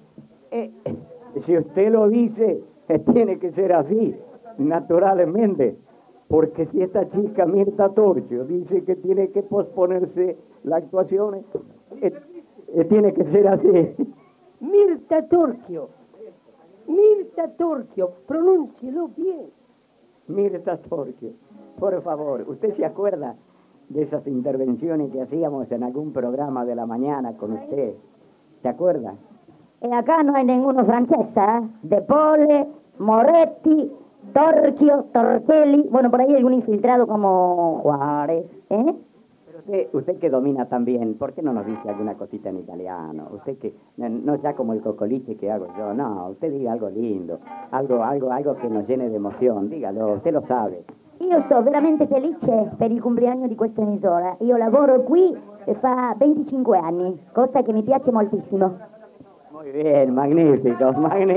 Si usted lo dice, tiene que ser así, naturalmente. porque si esta chica Mirta Torchio dice que tiene que posponerse la actuación, tiene que ser así. Mirta Torchio, pronúncielo bien. Mirta Torchio, por favor, ¿usted se acuerda de esas intervenciones que hacíamos en algún programa de la mañana con usted? ¿Se acuerda? Acá no hay ninguno francesa, ¿eh? De Pole, Moretti, Torchio, Tortelli, bueno, por ahí hay algún infiltrado como Juárez, ¿eh? Pero usted que domina también, ¿por qué no nos dice alguna cosita en italiano? Usted que, no ya como el cocoliche que hago yo, no, usted diga algo lindo, algo che nos llene di emozione, dígalo, usted lo sabe. Io sto veramente felice per il compleanno di questa emisora. Io lavoro qui fa 25 anni, cosa che mi piace moltissimo. Muy bien, magnífico.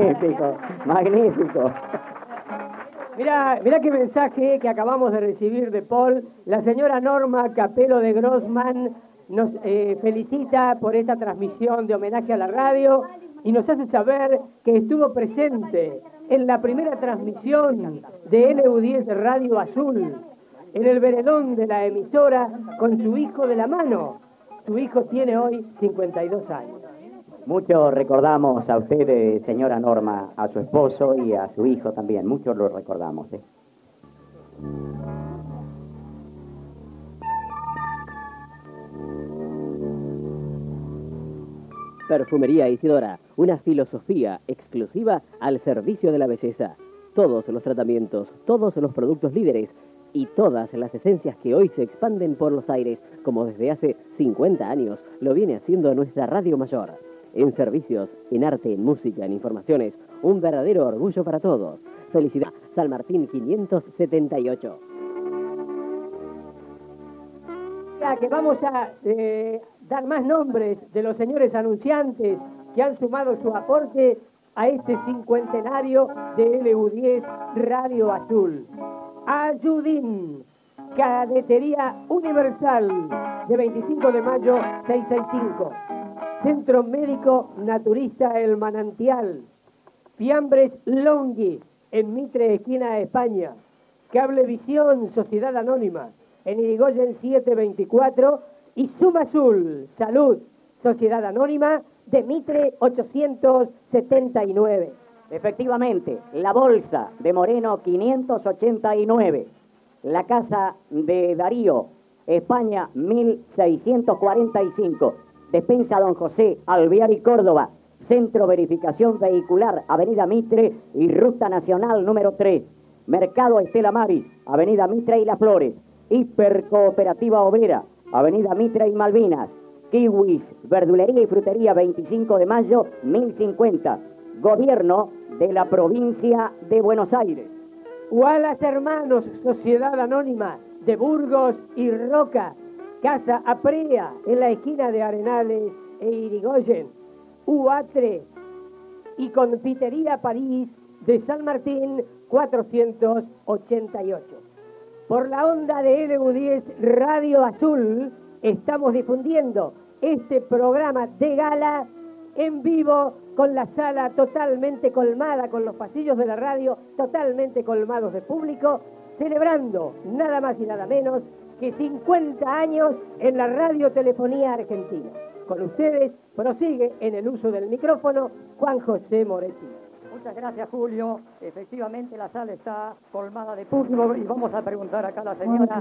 Mirá qué mensaje que acabamos de recibir de Paul. La señora Norma Capelo de Grossman nos felicita por esta transmisión de homenaje a la radio y nos hace saber que estuvo presente en la primera transmisión de LU10 Radio Azul, en el veredón de la emisora con su hijo de la mano. Su hijo tiene hoy 52 años. Mucho recordamos a usted, señora Norma, a su esposo y a su hijo también. Mucho lo recordamos, ¿eh? Perfumería Isidora, una filosofía exclusiva al servicio de la belleza. Todos los tratamientos, todos los productos líderes y todas las esencias que hoy se expanden por los aires, como desde hace 50 años lo viene haciendo nuestra Radio Mayor. En servicios, en arte, en música, en informaciones, un verdadero orgullo para todos. Felicidad, San Martín 578. Ya que vamos a dar más nombres de los señores anunciantes que han sumado su aporte a este cincuentenario de LU10 Radio Azul. Ayudín, Cadetería Universal, de 25 de mayo 665. Centro Médico Naturista El Manantial. Fiambres Longhi, en Mitre, esquina España. Cablevisión, Sociedad Anónima, en Irigoyen 724. Y Suma Azul, Salud, Sociedad Anónima, de Mitre 879. Efectivamente, la Bolsa de Moreno 589. La Casa de Darío, España 1645. Despensa Don José, Alvear Córdoba. Centro Verificación Vehicular, Avenida Mitre y Ruta Nacional número 3. Mercado Estela Maris, Avenida Mitre y Las Flores. Hipercooperativa Obrera, Avenida Mitre y Malvinas. Kiwis, Verdulería y Frutería 25 de mayo 1050. Gobierno de la provincia de Buenos Aires. Wallace Hermanos, Sociedad Anónima, de Burgos y Roca. Casa Aprea, en la esquina de Arenales e Irigoyen. UATRE y Confitería París de San Martín 488. Por la onda de LU10 Radio Azul estamos difundiendo este programa de gala en vivo con la sala totalmente colmada, con los pasillos de la radio totalmente colmados de público, celebrando nada más y nada menos que 50 años en la radiotelefonía argentina. Con ustedes prosigue en el uso del micrófono Juan José Moretti. Muchas gracias, Julio. Efectivamente, la sala está colmada de público y vamos a preguntar acá a la señora.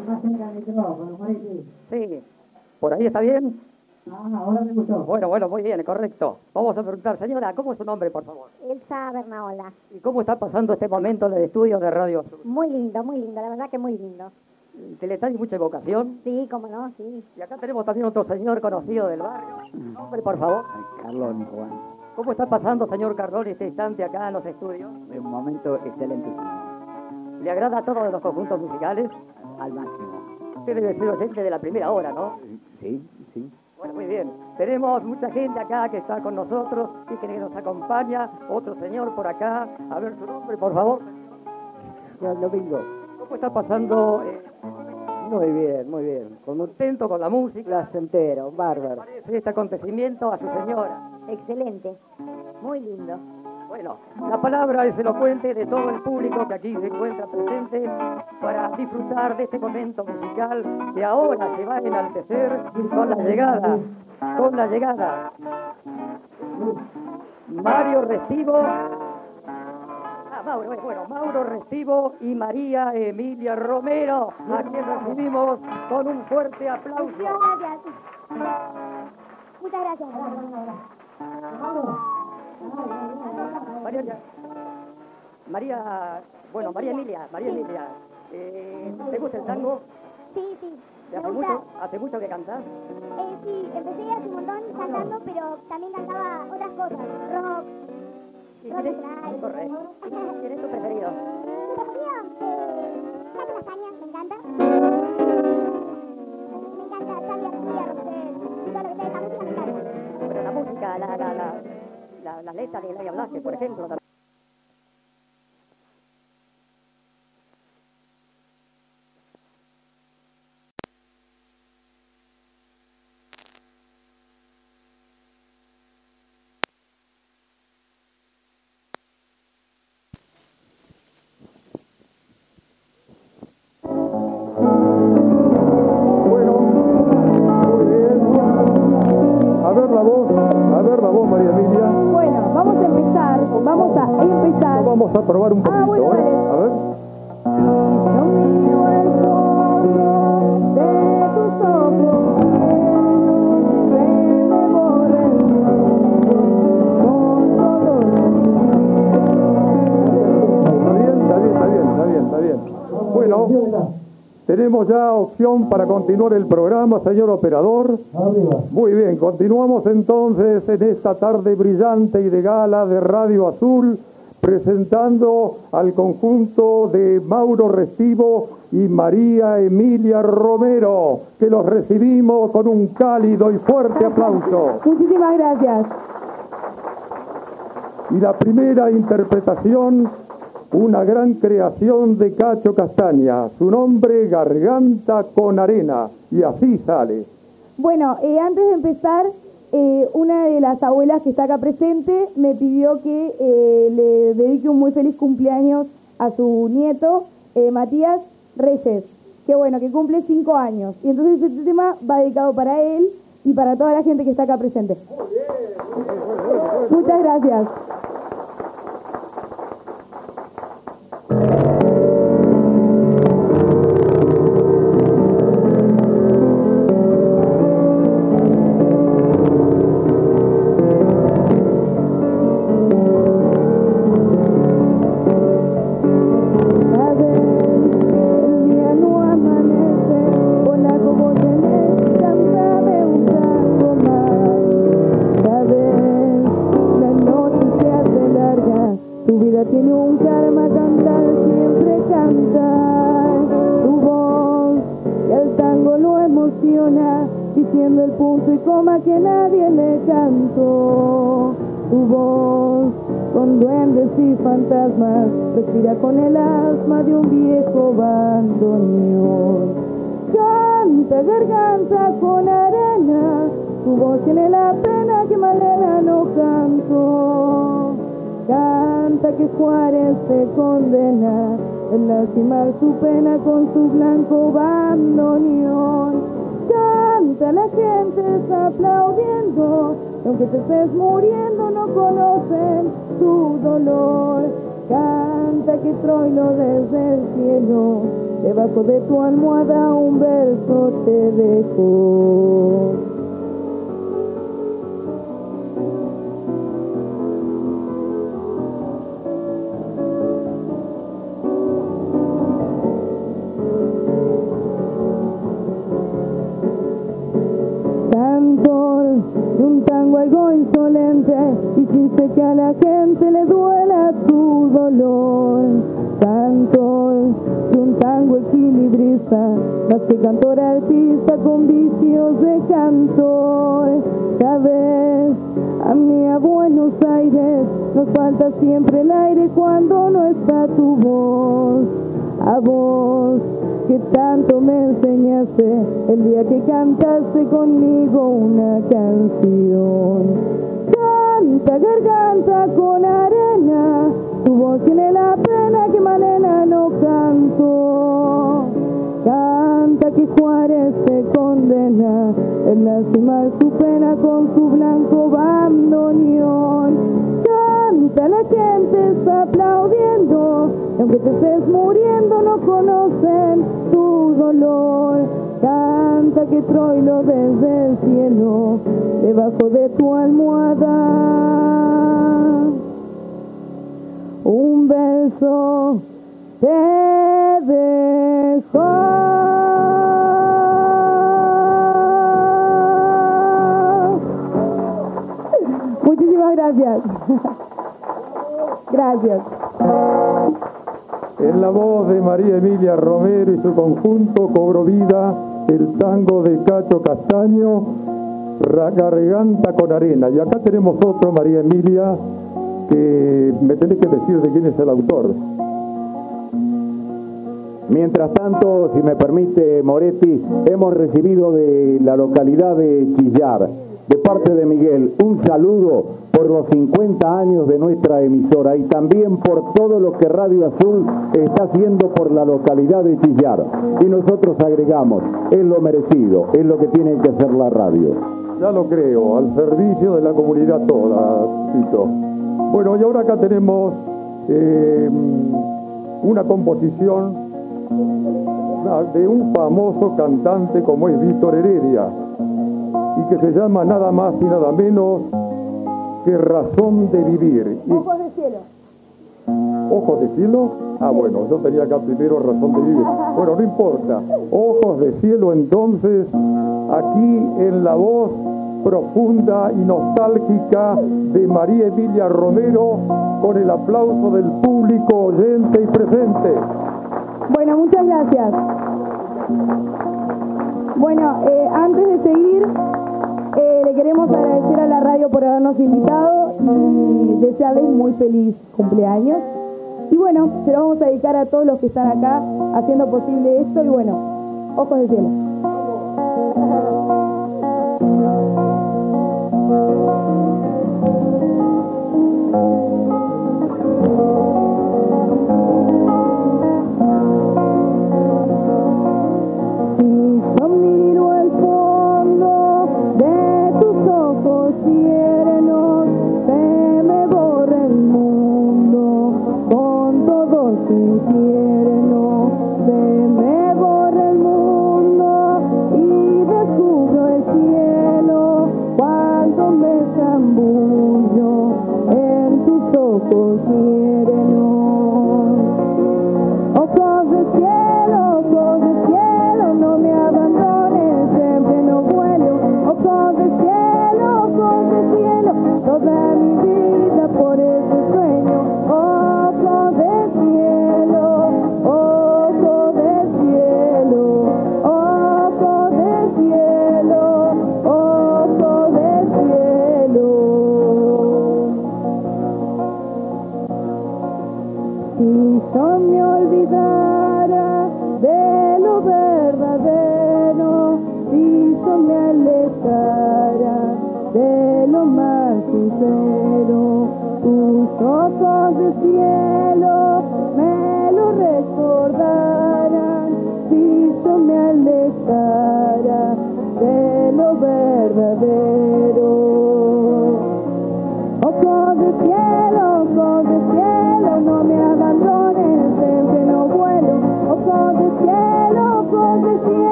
Sí, ¿por ahí está bien? Ahora me escuchó. Bueno, muy bien, correcto. Vamos a preguntar, señora, ¿cómo es su nombre, por favor? Elsa Bernaola. ¿Y cómo está pasando este momento en el estudio de Radio Azul? Muy lindo, la verdad que muy lindo. ¿Se le trae mucha evocación? Sí, cómo no, sí. Y acá tenemos también otro señor conocido del barrio. Nombre, por favor. Carlón, Juan. ¿Cómo está pasando, señor Carlón, este instante acá en los estudios? Un momento excelentísimo. ¿Le agrada a todos los conjuntos musicales? Al máximo. Usted debe ser oyente de la primera hora, ¿no? Sí, sí. Bueno, muy bien. Tenemos mucha gente acá que está con nosotros y que nos acompaña. Otro señor por acá. A ver su nombre, por favor. Señor Domingo. ¿Cómo está pasando? Muy bien. Contento con la música. Placentero, bárbaro. Parece este acontecimiento a su señora. Excelente, muy lindo. Bueno, la palabra es elocuente de todo el público que aquí se encuentra presente para disfrutar de este momento musical que ahora se va a enaltecer con la llegada, Mario Restivo, Mauro Restivo y María Emilia Romero, a quien recibimos con un fuerte aplauso. Muchas gracias. María Emilia, ¿te gusta el tango? Sí. ¿Hace mucho que cantás? Sí, empecé hace un montón cantando, pero también cantaba otras cosas, rock. Correcto. ¿Quién es tu preferido? Cacho Castaña, me encanta. Me encanta Tania Rubia, Rosel, todo lo que sea, la música me encanta. Pero la música, las letras de Eladia Blasque, por ejemplo, también. A ver la voz, María Emilia. Bueno, vamos a empezar. Vamos a probar un poquito, bueno, vale. A ver. Yo miro el fondo de tus ojos, que me borra el mundo con dolor. Está bien. Bueno, tenemos ya opción para continuar el programa, señor operador. Arriba. Muy bien, continuamos entonces en esta tarde brillante y de gala de Radio Azul, presentando al conjunto de Mauro Restivo y María Emilia Romero, que los recibimos con un cálido y fuerte aplauso. Muchísimas gracias. Y la primera interpretación, una gran creación de Cacho Castaña, su nombre Garganta con Arena, y así sale. Bueno, antes de empezar, una de las abuelas que está acá presente me pidió que le dedique un muy feliz cumpleaños a su nieto, Matías Reyes, que bueno, que cumple 5 años. Y entonces este tema va dedicado para él y para toda la gente que está acá presente. Muchas gracias. Tiene un karma cantar, siempre cantar. Tu voz, el tango lo emociona, diciendo el punto y coma que nadie le cantó. Tu voz, con duendes y fantasmas, respira con el asma de un viejo bandoneón. Canta garganta con arena, tu voz tiene la pena que Malena no cantó. Canta que Juárez se condena en lastimar su pena con su blanco bandoneón. Canta, la gente está aplaudiendo, aunque te estés muriendo no conocen tu dolor. Canta que Troilo desde el cielo, debajo de tu almohada un verso te dejó. De un tango algo insolente, hiciste que a la gente le duela tu dolor. Cantor de un tango equilibrista, más que cantor artista con vicios de cantor. Sabes, a mí a Buenos Aires nos falta siempre el aire cuando no está tu voz. A vos que tanto me enseñaste el día que cantaste conmigo una canción. Canta garganta con arena, tu voz tiene la pena que manera no canto. Canta que Juárez se condena, el lastimar su pena con su blanco bandoneón. Canta, la gente está aplaudiendo, y aunque te estés muriendo no conocen tu dolor. Canta que Troilo desde el cielo, debajo de tu almohada, un beso te dejó. Muchísimas gracias. Gracias. En la voz de María Emilia Romero y su conjunto cobró vida el tango de Cacho Castaño, Garganta con arena. Y acá tenemos otro, María Emilia, que me tenés que decir de quién es el autor. Mientras tanto, si me permite, Moretti, hemos recibido de la localidad de Chillar, de parte de Miguel, un saludo por los 50 años de nuestra emisora y también por todo lo que Radio Azul está haciendo por la localidad de Chillar. Y nosotros agregamos, es lo merecido, es lo que tiene que hacer la radio. Ya lo creo, al servicio de la comunidad toda, Tito. Bueno, y ahora acá tenemos una composición de un famoso cantante como es Víctor Heredia, y que se llama nada más y nada menos que Razón de Vivir. Ojos de cielo. ¿Ojos de cielo? Ah, bueno, yo tenía acá primero Razón de Vivir. Bueno, no importa. Ojos de cielo, entonces, aquí en la voz profunda y nostálgica de María Emilia Romero, con el aplauso del público oyente y presente. Bueno, muchas gracias. Bueno, antes de seguir, le queremos agradecer a la radio por habernos invitado y desearles muy feliz cumpleaños. Y bueno, se lo vamos a dedicar a todos los que están acá haciendo posible esto. Y bueno, ojos de cielo.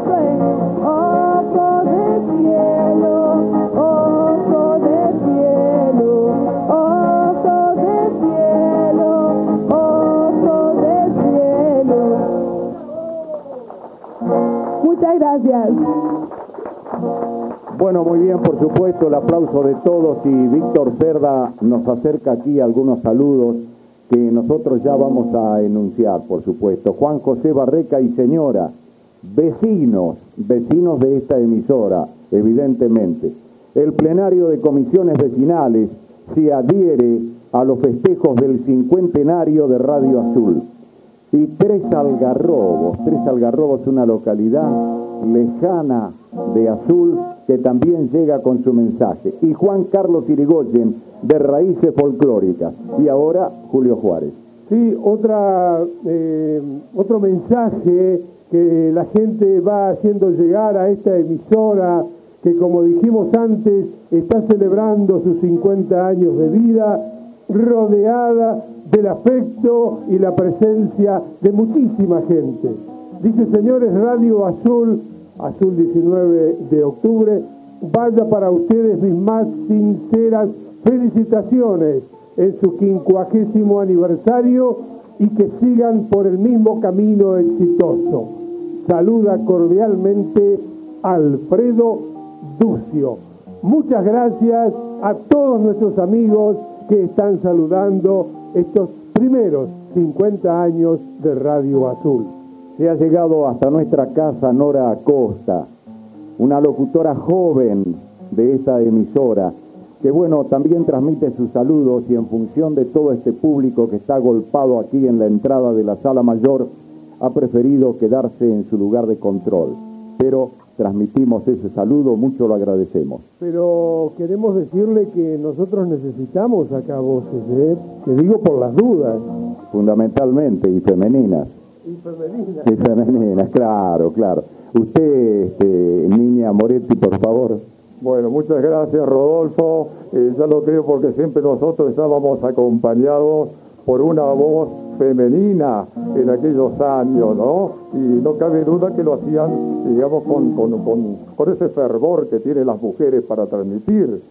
sueño, ojos de cielo, ojos de cielo, ojos de cielo, ojos de cielo. Muchas gracias. Bueno, muy bien, por supuesto, el aplauso de todos y Víctor Cerda nos acerca aquí algunos saludos que nosotros ya vamos a enunciar, por supuesto. Juan José Barreca y señora, vecinos de esta emisora, evidentemente. El plenario de comisiones vecinales se adhiere a los festejos del cincuentenario de Radio Azul. Y Tres Algarrobos, una localidad lejana de Azul, que también llega con su mensaje. Y Juan Carlos Irigoyen, de Raíces Folclóricas. Y ahora, Julio Juárez. Sí, otro mensaje que la gente va haciendo llegar a esta emisora, que como dijimos antes, está celebrando sus 50 años de vida, rodeada del afecto y la presencia de muchísima gente. Dice: señores, Radio Azul 19 de octubre, vaya para ustedes mis más sinceras felicitaciones en su 50º aniversario y que sigan por el mismo camino exitoso. Saluda cordialmente Alfredo Ducio. Muchas gracias a todos nuestros amigos que están saludando estos primeros 50 años de Radio Azul. Se ha llegado hasta nuestra casa Nora Acosta, una locutora joven de esta emisora, que bueno, también transmite sus saludos y en función de todo este público que está agolpado aquí en la entrada de la Sala Mayor, ha preferido quedarse en su lugar de control. Pero transmitimos ese saludo, mucho lo agradecemos. Pero queremos decirle que nosotros necesitamos acá voces, te digo por las dudas. Fundamentalmente, y femeninas. Y femeninas, claro. Usted, niña Moretti, por favor. Bueno, muchas gracias, Rodolfo. Ya lo creo porque siempre nosotros estábamos acompañados por una voz femenina en aquellos años, ¿no? Y no cabe duda que lo hacían, digamos, con ese fervor que tienen las mujeres para transmitir.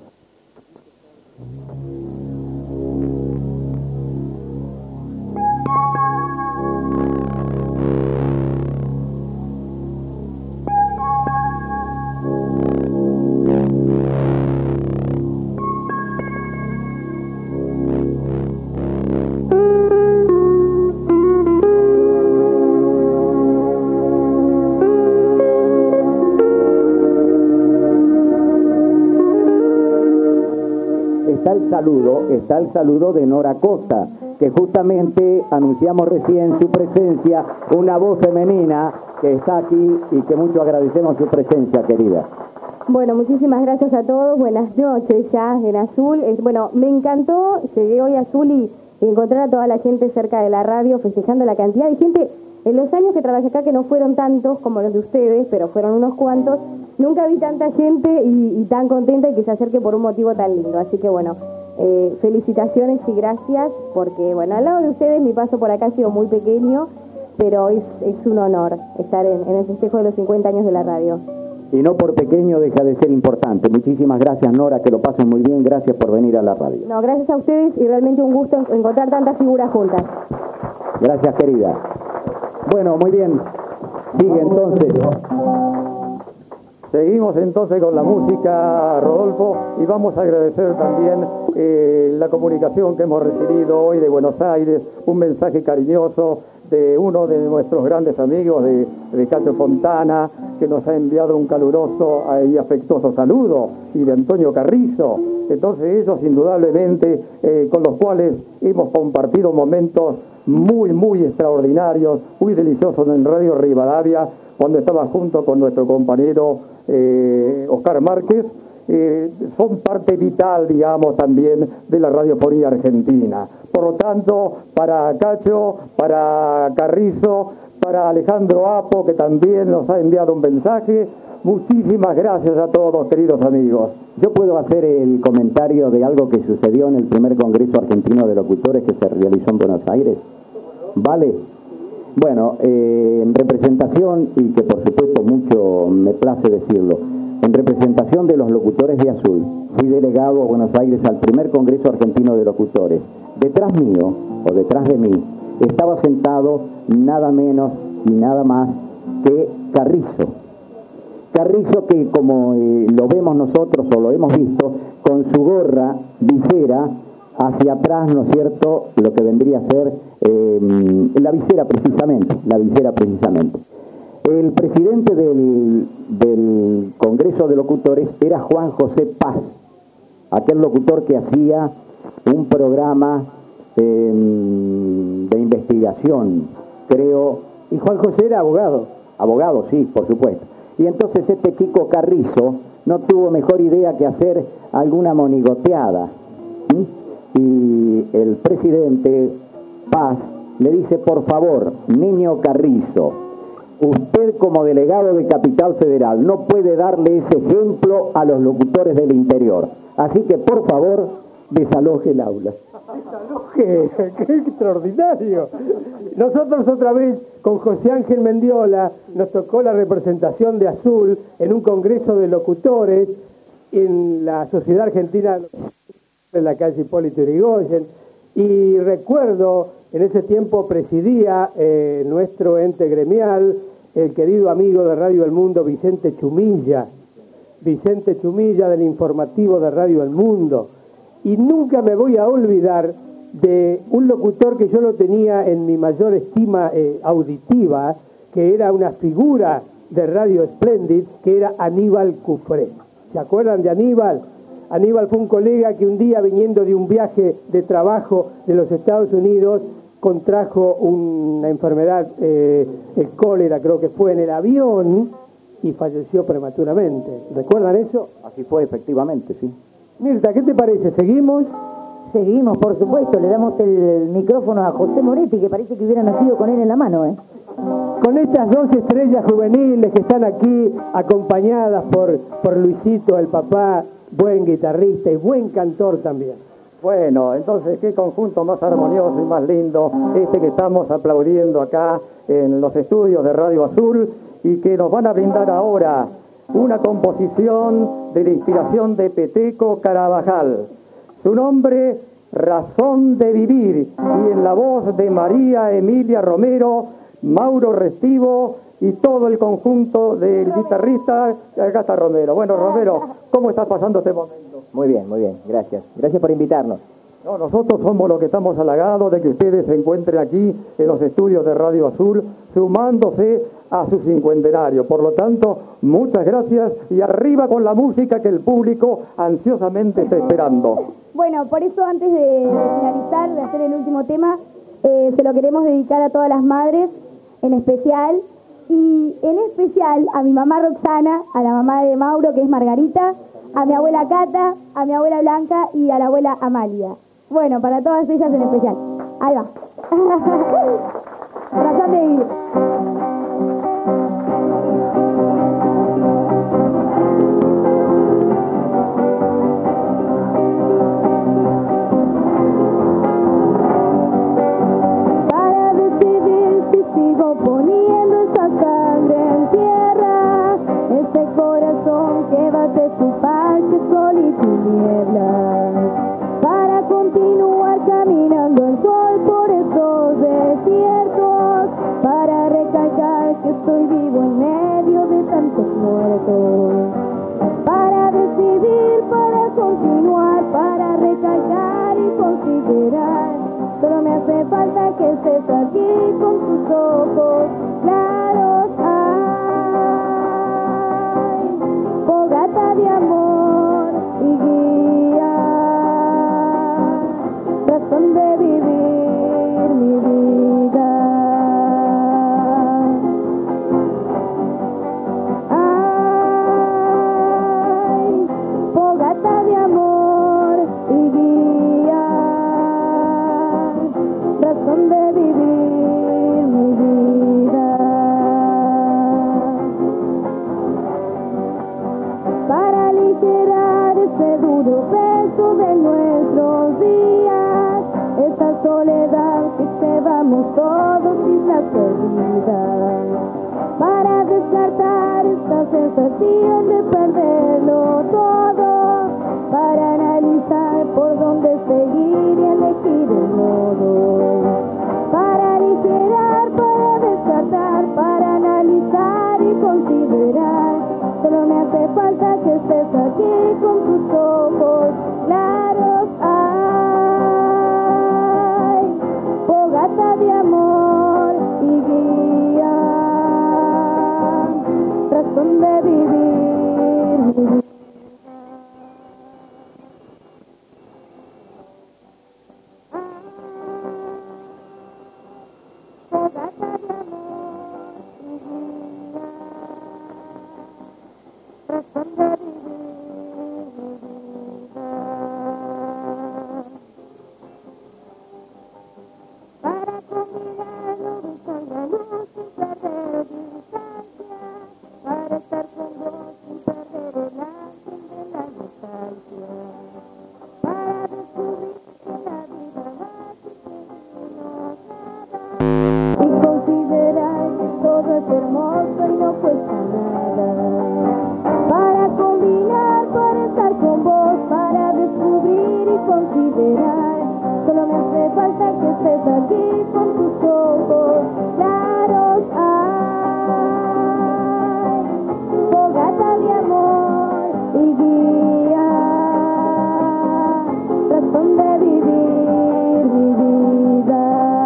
Está el saludo de Nora Costa, que justamente anunciamos recién su presencia, una voz femenina que está aquí y que mucho agradecemos su presencia, querida. Bueno, muchísimas gracias a todos, buenas noches ya en Azul. Bueno, me encantó, llegué hoy a Azul y encontrar a toda la gente cerca de la radio festejando la cantidad de gente. En los años que trabajé acá, que no fueron tantos como los de ustedes, pero fueron unos cuantos, nunca vi tanta gente y tan contenta y que se acerque por un motivo tan lindo. Así que bueno, felicitaciones y gracias, porque bueno, al lado de ustedes mi paso por acá ha sido muy pequeño, pero es un honor estar en el festejo de los 50 años de la radio. Y no por pequeño deja de ser importante. Muchísimas gracias, Nora, que lo pasen muy bien. Gracias por venir a la radio. No, gracias a ustedes y realmente un gusto encontrar tantas figuras juntas. Gracias, querida. Bueno, muy bien. Sigue entonces. Seguimos entonces con la música, Rodolfo, y vamos a agradecer también la comunicación que hemos recibido hoy de Buenos Aires, un mensaje cariñoso de uno de nuestros grandes amigos de Cacho Fontana, que nos ha enviado un caluroso y afectuoso saludo, y de Antonio Carrizo. Entonces ellos indudablemente con los cuales hemos compartido momentos muy extraordinarios, muy deliciosos en Radio Rivadavia, cuando estaba junto con nuestro compañero Oscar Márquez. Son parte vital, digamos, también de la radiofonía argentina. Por lo tanto, para Cacho, para Carrizo, para Alejandro Apo, que también nos ha enviado un mensaje, muchísimas gracias a todos, queridos amigos. Yo puedo hacer el comentario de algo que sucedió en el primer Congreso Argentino de Locutores que se realizó en Buenos Aires. ¿Vale? Bueno, en representación y que por supuesto con mucho, me place decirlo, en representación de los locutores de Azul, fui delegado a Buenos Aires al primer Congreso Argentino de Locutores. Detrás mío, o detrás de mí, estaba sentado nada menos y nada más que Carrizo. Carrizo que, como lo vemos nosotros o lo hemos visto, con su gorra visera hacia atrás, ¿no es cierto?, lo que vendría a ser la visera precisamente. El presidente del Congreso de Locutores era Juan José Paz, aquel locutor que hacía un programa de investigación, creo. Y Juan José era abogado. Abogado, sí, por supuesto. Y entonces este Kiko Carrizo no tuvo mejor idea que hacer alguna monigoteada. Y el presidente Paz le dice: por favor, niño Carrizo, usted como delegado de Capital Federal no puede darle ese ejemplo a los locutores del interior. Así que, por favor, desaloje el aula. ¡Desaloje! ¡Qué extraordinario! Nosotros otra vez, con José Ángel Mendiola, nos tocó la representación de Azul en un congreso de locutores en la Sociedad Argentina, en la calle Hipólito Yrigoyen, y recuerdo, en ese tiempo presidía nuestro ente gremial, el querido amigo de Radio El Mundo, Vicente Chumilla del informativo de Radio El Mundo. Y nunca me voy a olvidar de un locutor que yo lo tenía en mi mayor estima auditiva, que era una figura de Radio Splendid, que era Aníbal Cufré. ¿Se acuerdan de Aníbal? Aníbal fue un colega que un día, viniendo de un viaje de trabajo de los Estados Unidos, contrajo una enfermedad, el cólera creo que fue, en el avión, y falleció prematuramente. ¿Recuerdan eso? Así fue, efectivamente, sí. Mirta, ¿qué te parece? ¿Seguimos? Seguimos, por supuesto. Le damos el micrófono a José Moretti, que parece que hubiera nacido con él en la mano, ¿eh? Con estas dos estrellas juveniles que están aquí, acompañadas por Luisito, el papá, buen guitarrista y buen cantor también. Bueno, entonces, qué conjunto más armonioso y más lindo este que estamos aplaudiendo acá en los estudios de Radio Azul, y que nos van a brindar ahora una composición de la inspiración de Peteco Carabajal. Su nombre, Razón de Vivir, y en la voz de María Emilia Romero, Mauro Restivo y todo el conjunto del guitarrista. Acá está Romero. Bueno, Romero, ¿cómo estás pasando este momento? Muy bien, gracias. Gracias por invitarnos. No, nosotros somos los que estamos halagados de que ustedes se encuentren aquí en los estudios de Radio Azul, sumándose a su cincuentenario. Por lo tanto, muchas gracias, y arriba con la música que el público ansiosamente está esperando. Bueno, por eso antes de finalizar, de hacer el último tema, se lo queremos dedicar a todas las madres, en especial, y en especial a mi mamá Roxana, a la mamá de Mauro, que es Margarita, a mi abuela Cata, a mi abuela Blanca y a la abuela Amalia. Bueno, para todas ellas en especial. Ahí va. Razón de vivir. Para decidir si sigo poniendo esa sangre en tierra, ese corazón que bate su parche, sol y tinieblas. Para continuar caminando el sol por estos desiertos, para recalcar que estoy vivo en medio de tantos muertos, para decidir, para continuar, para recalcar y considerar, solo me hace falta que estés aquí con tus ojos claros. Ay, fogata de amor y guía, razón de vivir mi vida. Ay, fogata de amor y guía, razón de vivir mi vida. Para aligerar ese duro peso de nuestros días, esa soledad que llevamos todos y las heridas, para descartar esta sensación de perderlo todo, para analizar por dónde seguir y elegir el modo, para aligerar, para descartar, para analizar y considerar. Solo me hace falta que estés aquí con tus ojos claros. Ay, fogata de amor y guía, razón de vivir mi vida. Fogata de amor y guía, razón de vivir mi vida. Para combinarlo con la luz sin perder distancia, para estar con vos sin perder el ángel de la nostalgia, para descubrir que la vida más y considerar que todo es hermoso y no cuesta nada, para combinar, para estar con vos, para descubrir y considerar. Solo me hace falta que estés aquí con tus ojos claros. Ay, fogata de amor y guía, razón de vivir mi vida.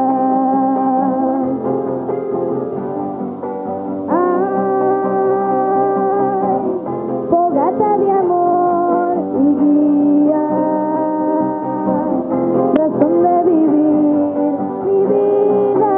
Ay, fogata de amor y guía, razón de vivir mi vida.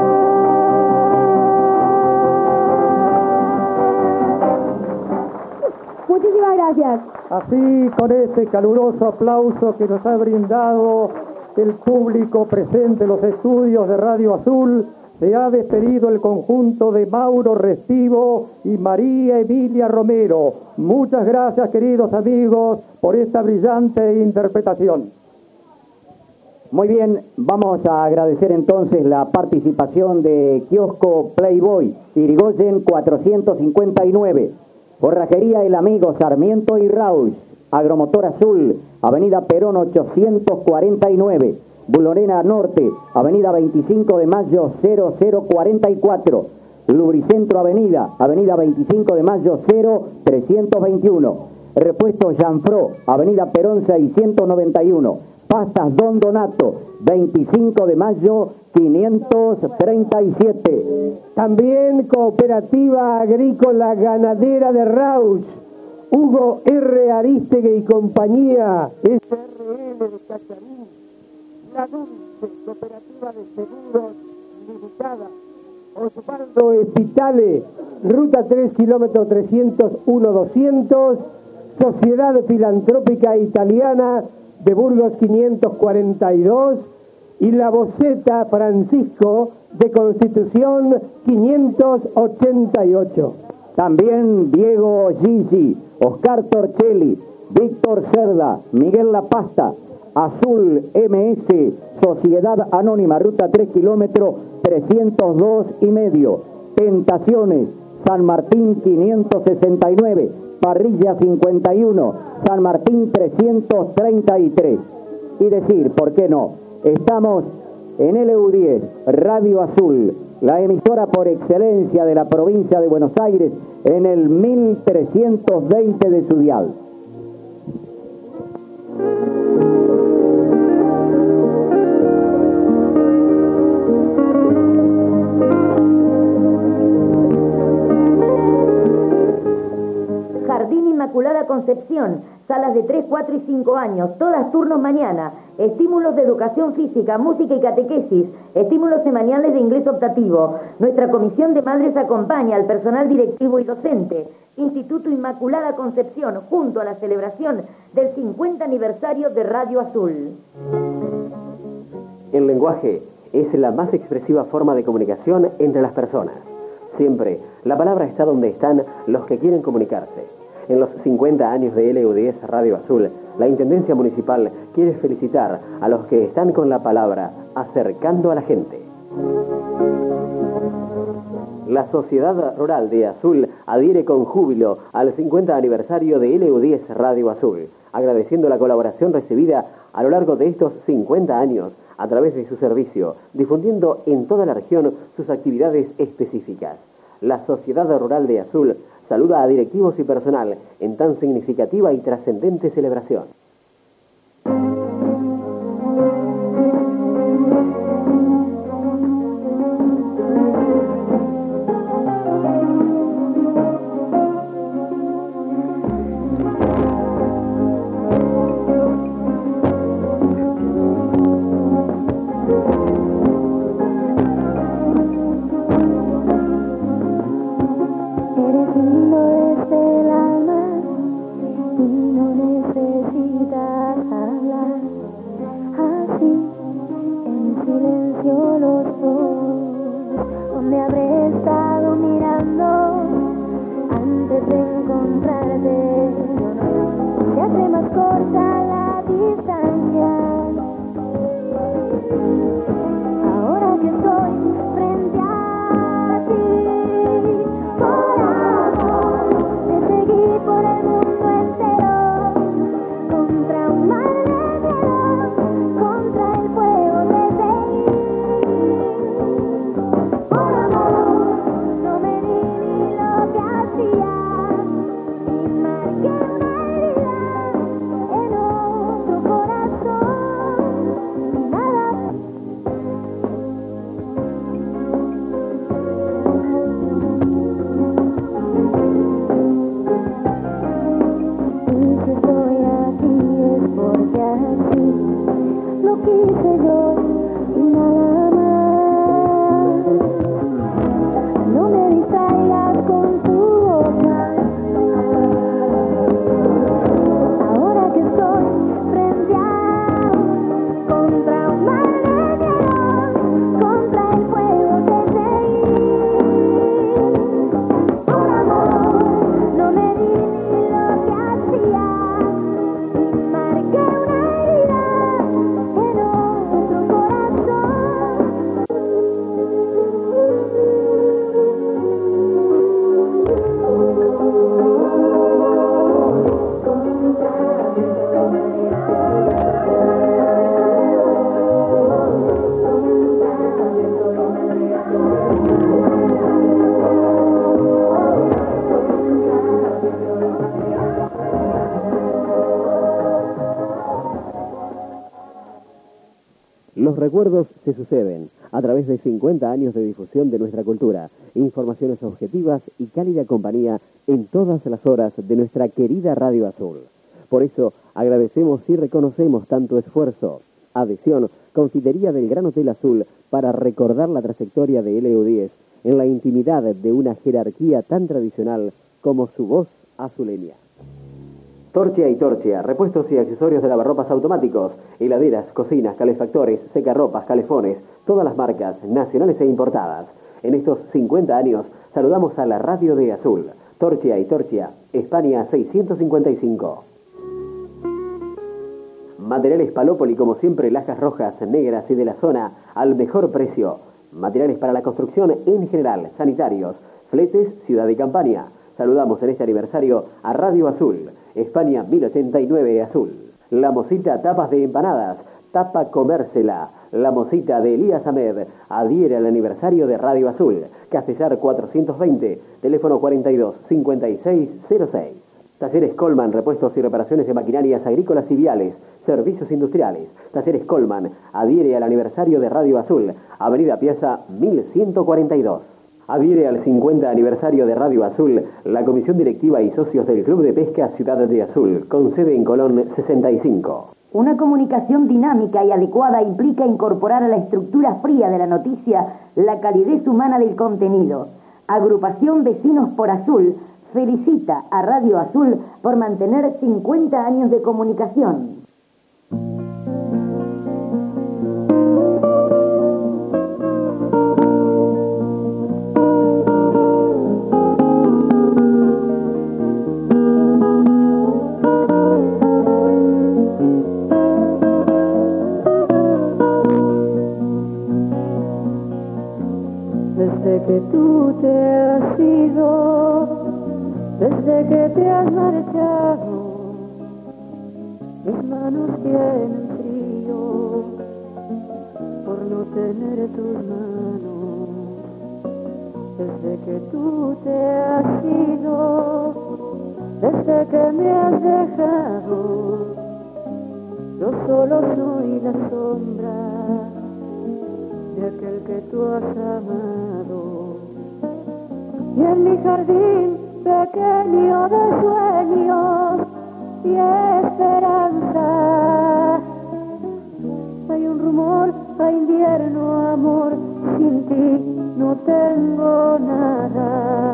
Muchísimas gracias. Así, con este caluroso aplauso que nos ha brindado el público presente en los estudios de Radio Azul, se ha despedido el conjunto de Mauro Restivo y María Emilia Romero. Muchas gracias, queridos amigos, por esta brillante interpretación. Muy bien, vamos a agradecer entonces la participación de Kiosco Playboy, Irigoyen 459, Forrajería El Amigo Sarmiento y Rauch, Agromotor Azul, Avenida Perón 849, Bulorena Norte, Avenida 25 de Mayo 0044, Lubricentro Avenida 25 de Mayo 0321, Repuestos Janfró, Avenida Perón 691, Pastas Don Donato, 25 de Mayo 537. También Cooperativa Agrícola Ganadera de Rauch, Hugo R. Aristegui y compañía, SRL de Cacharín, La Dulce, Cooperativa de Seguros Limitada, Osvaldo Espitale, Ruta 3, kilómetro 301-200, Sociedad Filantrópica Italiana de Burgos 542 y La Boceta Francisco de Constitución 588. También Diego Gigi, Oscar Torchelli, Víctor Cerda, Miguel La Pasta, Azul MS, Sociedad Anónima, Ruta 3, kilómetro 302,5, Tentaciones, San Martín 569, Parrilla 51, San Martín 333. Y decir, ¿por qué no? Estamos en LU10, Radio Azul, la emisora por excelencia de la provincia de Buenos Aires, en el 1320 de su dial. Jardín Inmaculada Concepción, salas de 3, 4 y 5 años, todas turnos mañana, estímulos de educación física, música y catequesis, estímulos semanales de inglés optativo. Nuestra comisión de madres acompaña al personal directivo y docente. Instituto Inmaculada Concepción, junto a la celebración del 50 aniversario de Radio Azul. El lenguaje es la más expresiva forma de comunicación entre las personas. Siempre, la palabra está donde están los que quieren comunicarse. En los 50 años de LU10 Radio Azul, la Intendencia Municipal quiere felicitar a los que están con la palabra acercando a la gente. La Sociedad Rural de Azul adhiere con júbilo al 50 aniversario de LU10 Radio Azul, agradeciendo la colaboración recibida a lo largo de estos 50 años a través de su servicio, difundiendo en toda la región sus actividades específicas. La Sociedad Rural de Azul saluda a directivos y personal en tan significativa y trascendente celebración. Los recuerdos se suceden a través de 50 años de difusión de nuestra cultura, informaciones objetivas y cálida compañía en todas las horas de nuestra querida Radio Azul. Por eso agradecemos y reconocemos tanto esfuerzo, adhesión, Confitería del Gran Hotel Azul para recordar la trayectoria de LU10 en la intimidad de una jerarquía tan tradicional como su voz azuleña. Torchia y Torchia, repuestos y accesorios de lavarropas automáticos, heladeras, cocinas, calefactores, secarropas, calefones, todas las marcas, nacionales e importadas. En estos 50 años saludamos a la Radio de Azul. Torchia y Torchia, España 655. Materiales Palópoli, como siempre, lajas rojas, negras y de la zona, al mejor precio. Materiales para la construcción en general, sanitarios, fletes, ciudad y campaña. Saludamos en este aniversario a Radio Azul, España 1089 Azul. La Mosita Tapas de Empanadas, tapa comérsela. La Mosita de Elías Ahmed adhiere al aniversario de Radio Azul. Castellar 420, teléfono 42 5606. Talleres Colman, repuestos y reparaciones de maquinarias agrícolas y viales, servicios industriales. Talleres Colman adhiere al aniversario de Radio Azul, Avenida Piazza 1142. Adhiere al 50 aniversario de Radio Azul la Comisión Directiva y Socios del Club de Pesca Ciudad de Azul, con sede en Colón 65. Una comunicación dinámica y adecuada implica incorporar a la estructura fría de la noticia la calidez humana del contenido. Agrupación Vecinos por Azul felicita a Radio Azul por mantener 50 años de comunicación. Desde que tú te manos tienen frío por no tener tus manos. Desde que tú te has ido, desde que me has dejado, yo solo soy la sombra de aquel que tú has amado. Y en mi jardín pequeño de sueños y esperanza hay un rumor a invierno, amor, sin ti no tengo nada.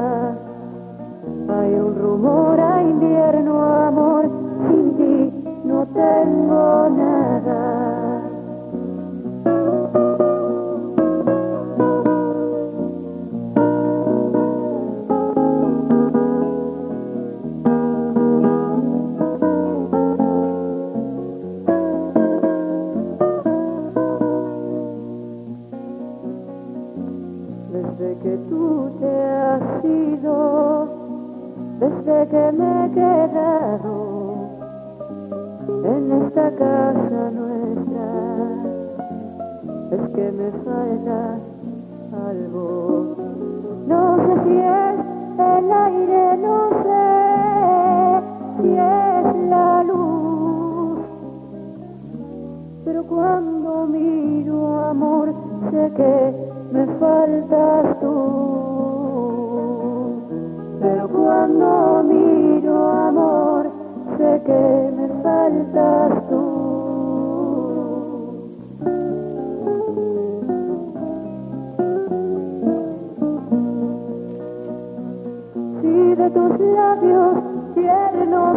Hay un rumor a invierno, amor, sin ti no tengo nada. Desde que tú te has ido, desde que me he quedado en esta casa nuestra, es que me falta algo. No sé si es el aire, no sé si es la luz, pero cuando miro, amor, sé que me faltas tú. Pero cuando miro, amor, sé que me faltas tú. Si de tus labios tiernos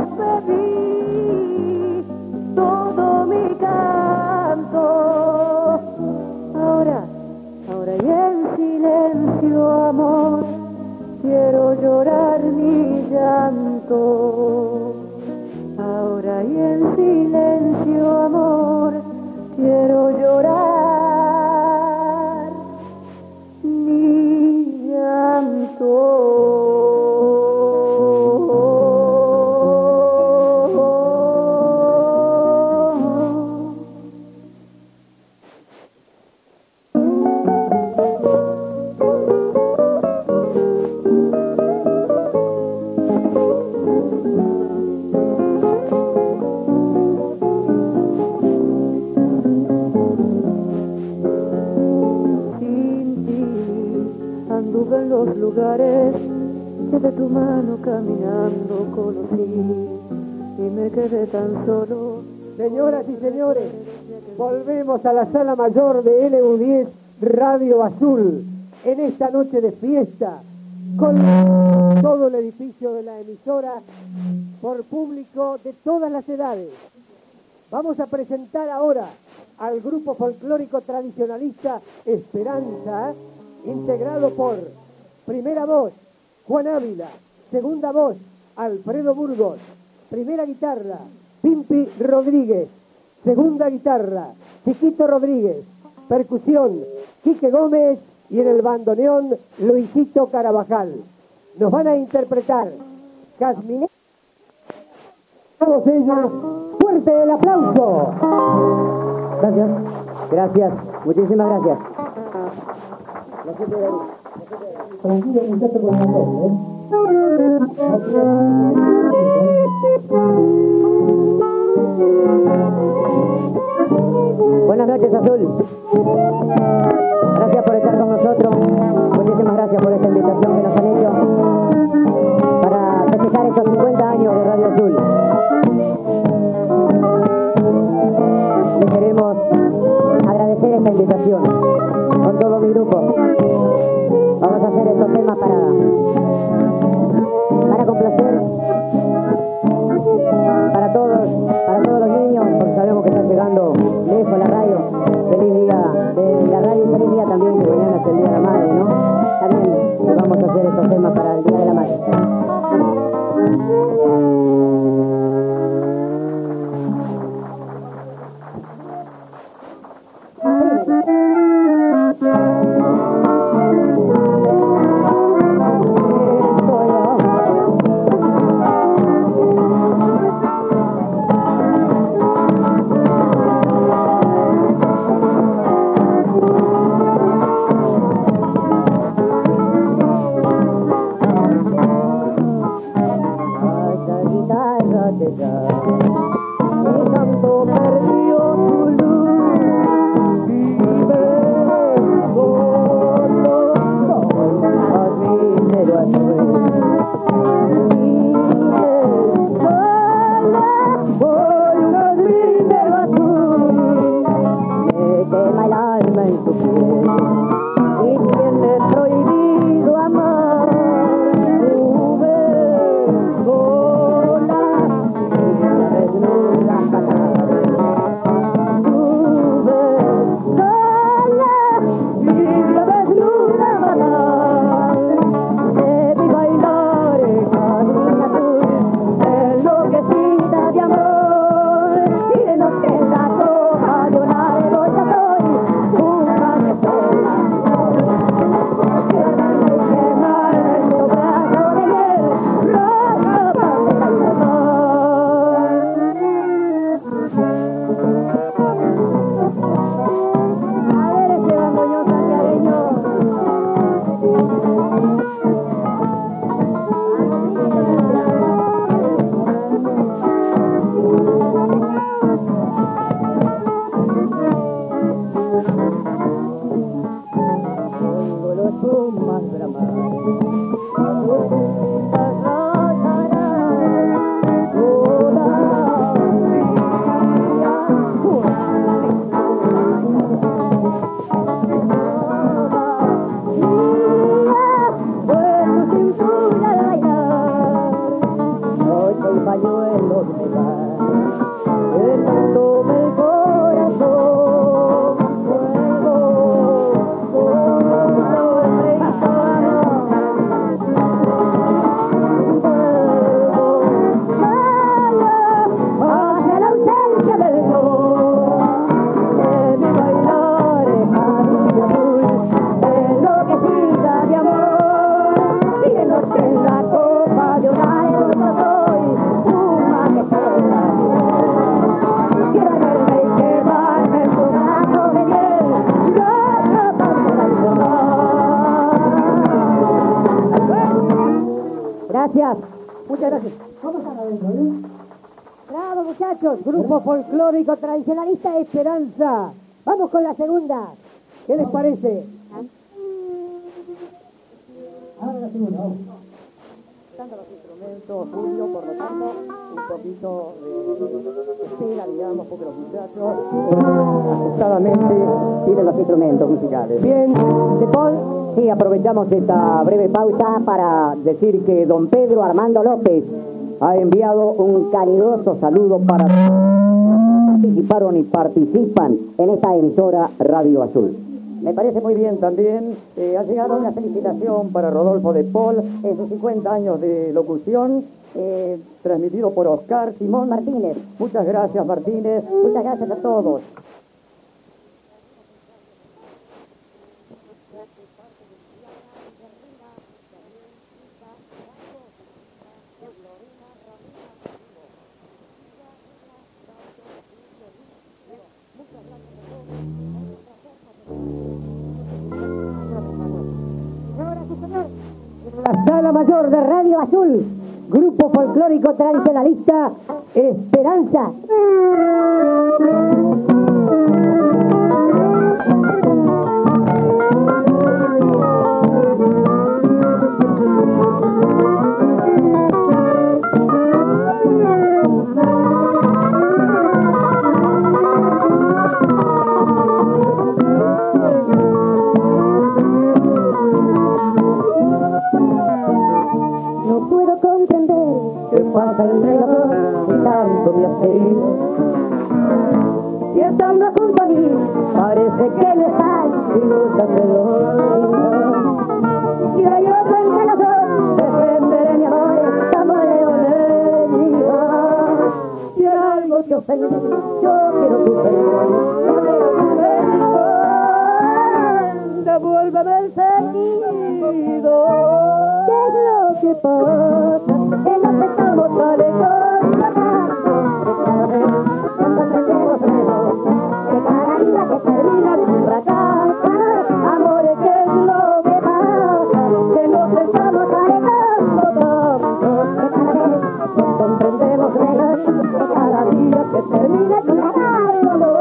bebí todo mi canto, ahora y en silencio, amor, quiero llorar mi llanto. Ahora y en silencio, amor, quiero llorar mi llanto. Anduve en los lugares que de tu mano caminando conocí y me quedé tan solo. Señoras y señores, volvemos a la sala mayor de LU10 Radio Azul en esta noche de fiesta con todo el edificio de la emisora por público de todas las edades. Vamos a presentar ahora al grupo folclórico tradicionalista Esperanza, integrado por primera voz Juan Ávila, segunda voz Alfredo Burgos, primera guitarra Pimpi Rodríguez, segunda guitarra Chiquito Rodríguez, percusión Quique Gómez y en el bandoneón Luisito Carabajal. Nos van a interpretar Casminero. Todos ellos, fuerte el aplauso. Gracias, gracias, muchísimas gracias. Tranquilo, muchacho, con el nombre, Buenas noches, Azul. Gracias por estar con nosotros. Muchísimas gracias por esta invitación que nos han hecho para festejar estos 50 años de Radio Azul. Les queremos agradecer esta invitación con todo mi grupo. Vamos a hacer estos temas para complacer para todos los niños, porque sabemos que están llegando lejos la radio. Feliz día de gracias. Muchas gracias. ¿Cómo están adentro, Bravo, muchachos. Grupo folclórico tradicionalista Esperanza. Vamos con la segunda. ¿Qué les parece? Ahora la segunda, vamos. Canta los instrumentos, Julio, por lo tanto, un poquito de espera, digamos, porque los muchachos ajustadamente tienen los instrumentos musicales. Bien, de Paul, sí, aprovechamos esta breve pausa para decir que don Pedro Armando López ha enviado un cariñoso saludo para todos los que participaron y participan en esta emisora Radio Azul. Me parece muy bien también, ha llegado una felicitación para Rodolfo de Paul en sus 50 años de locución, transmitido por Oscar Simón Martínez. Muchas gracias, Martínez. Muchas gracias a todos. La Sala Mayor de Radio Azul, Grupo Folclórico Tradicionalista Esperanza. pasa entre los dos y tanto me has querido. Y estando junto a mí, parece que no estás y nunca te doy. Y hay otro entre los dos, defenderé mi amor, como leonero. Si algo te ofende, yo quiero tu perdón, no quiero tu perdón. Devuélveme el sentido. ¿Qué es lo que pasa? Que nos estamos alejando cuando aprendemos menos, que cada día que termina tu fracaso. Amores, ¿qué es lo que pasa? Que nos estamos alejando tanto, que cada vez nos comprendemos menos, que cada día que termina tu fracaso.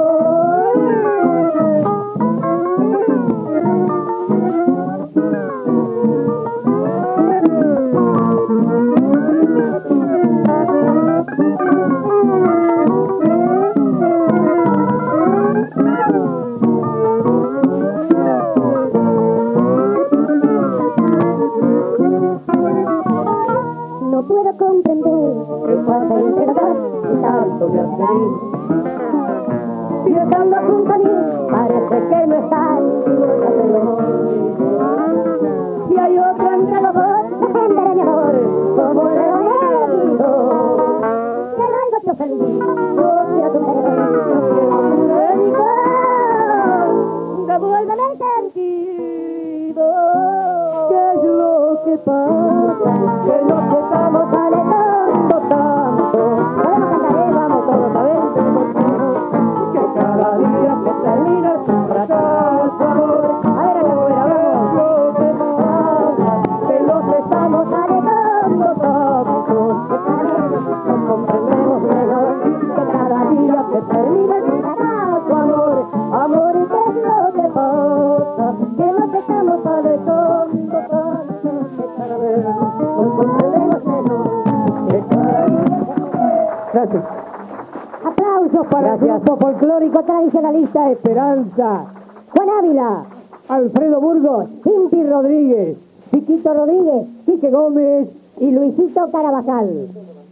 No puedo comprender qué pasa entre los dos y tanto me has querido. Y estando junto a mí, parece que no estás y nunca te voy. Si hay otro entre los dos, defenderé mi amor como leonero. Que no algo te ofendí, yo quiero tu perdón, yo quiero tu dedicación. Devuélveme el sentido. ¿Qué es lo que pasa? Que nos estamos alejando tanto. Podemos cantar, vamos todos a ver. Que cada día que termina tu fracaso, amor. A ver, afuera, vamos. Lo que pasa, que nos estamos alejando tanto. Que cada vez nos comprendemos mejor. Que cada día que termina tu fracaso, amor. Amor, ¿y qué es lo que pasa? Que nos estamos alejando tanto. Que cada vez nos comprendemos mejor. Que cada día... Gracias. Aplausos para el grupo folclórico tradicionalista Esperanza. Juan Ávila, Alfredo Burgos, Cinti Rodríguez, Chiquito Rodríguez, Quique Gómez y Luisito Carabajal.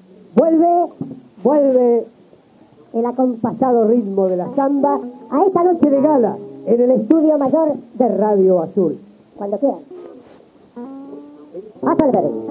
Vuelve el acompasado ritmo de la samba a esta noche de gala en el estudio mayor de Radio Azul. Cuando quieran. Paso al verde.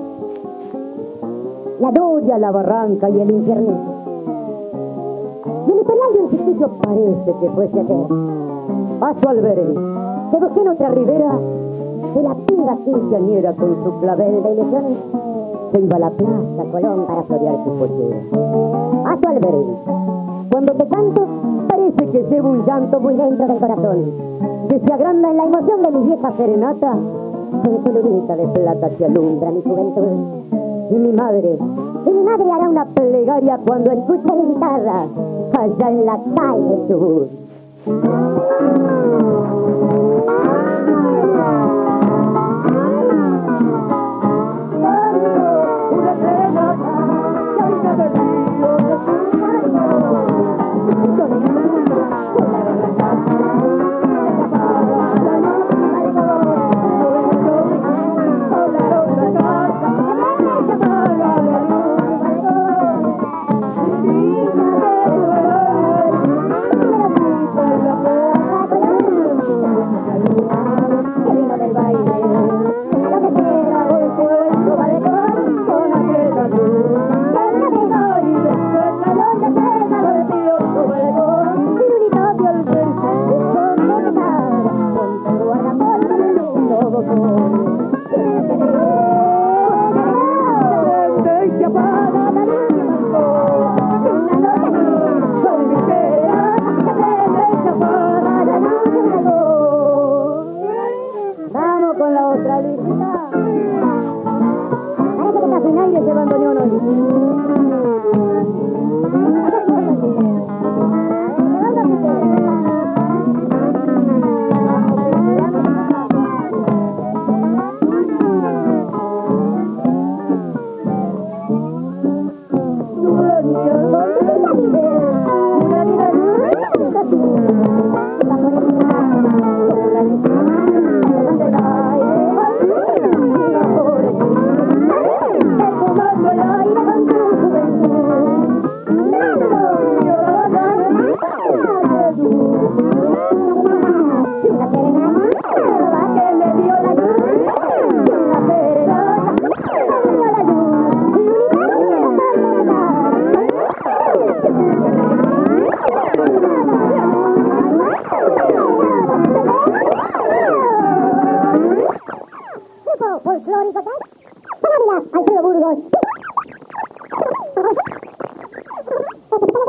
La Doria, la Barranca y el Infiernito. Y el imperial de un ficticio parece que fuese ayer. Paso al verde. Se busqué en otra ribera de la pinga quinceañera con su clavel de ilusiones. Se iba a la plaza Colón para florear su pollera. Paso al verde. Cuando te canto, Parece que llevo un llanto muy dentro del corazón, que se agranda en la emoción de mi vieja serenata. con tu lunita de plata que alumbra mi juventud. Y mi madre hará una plegaria cuando escuche mi guitarra allá en la calle sur. Vamos con la otra lista. Parece que está sin aire ese bandoneón hoy. Folclórico, ¿sabes? Alfredo Burgos.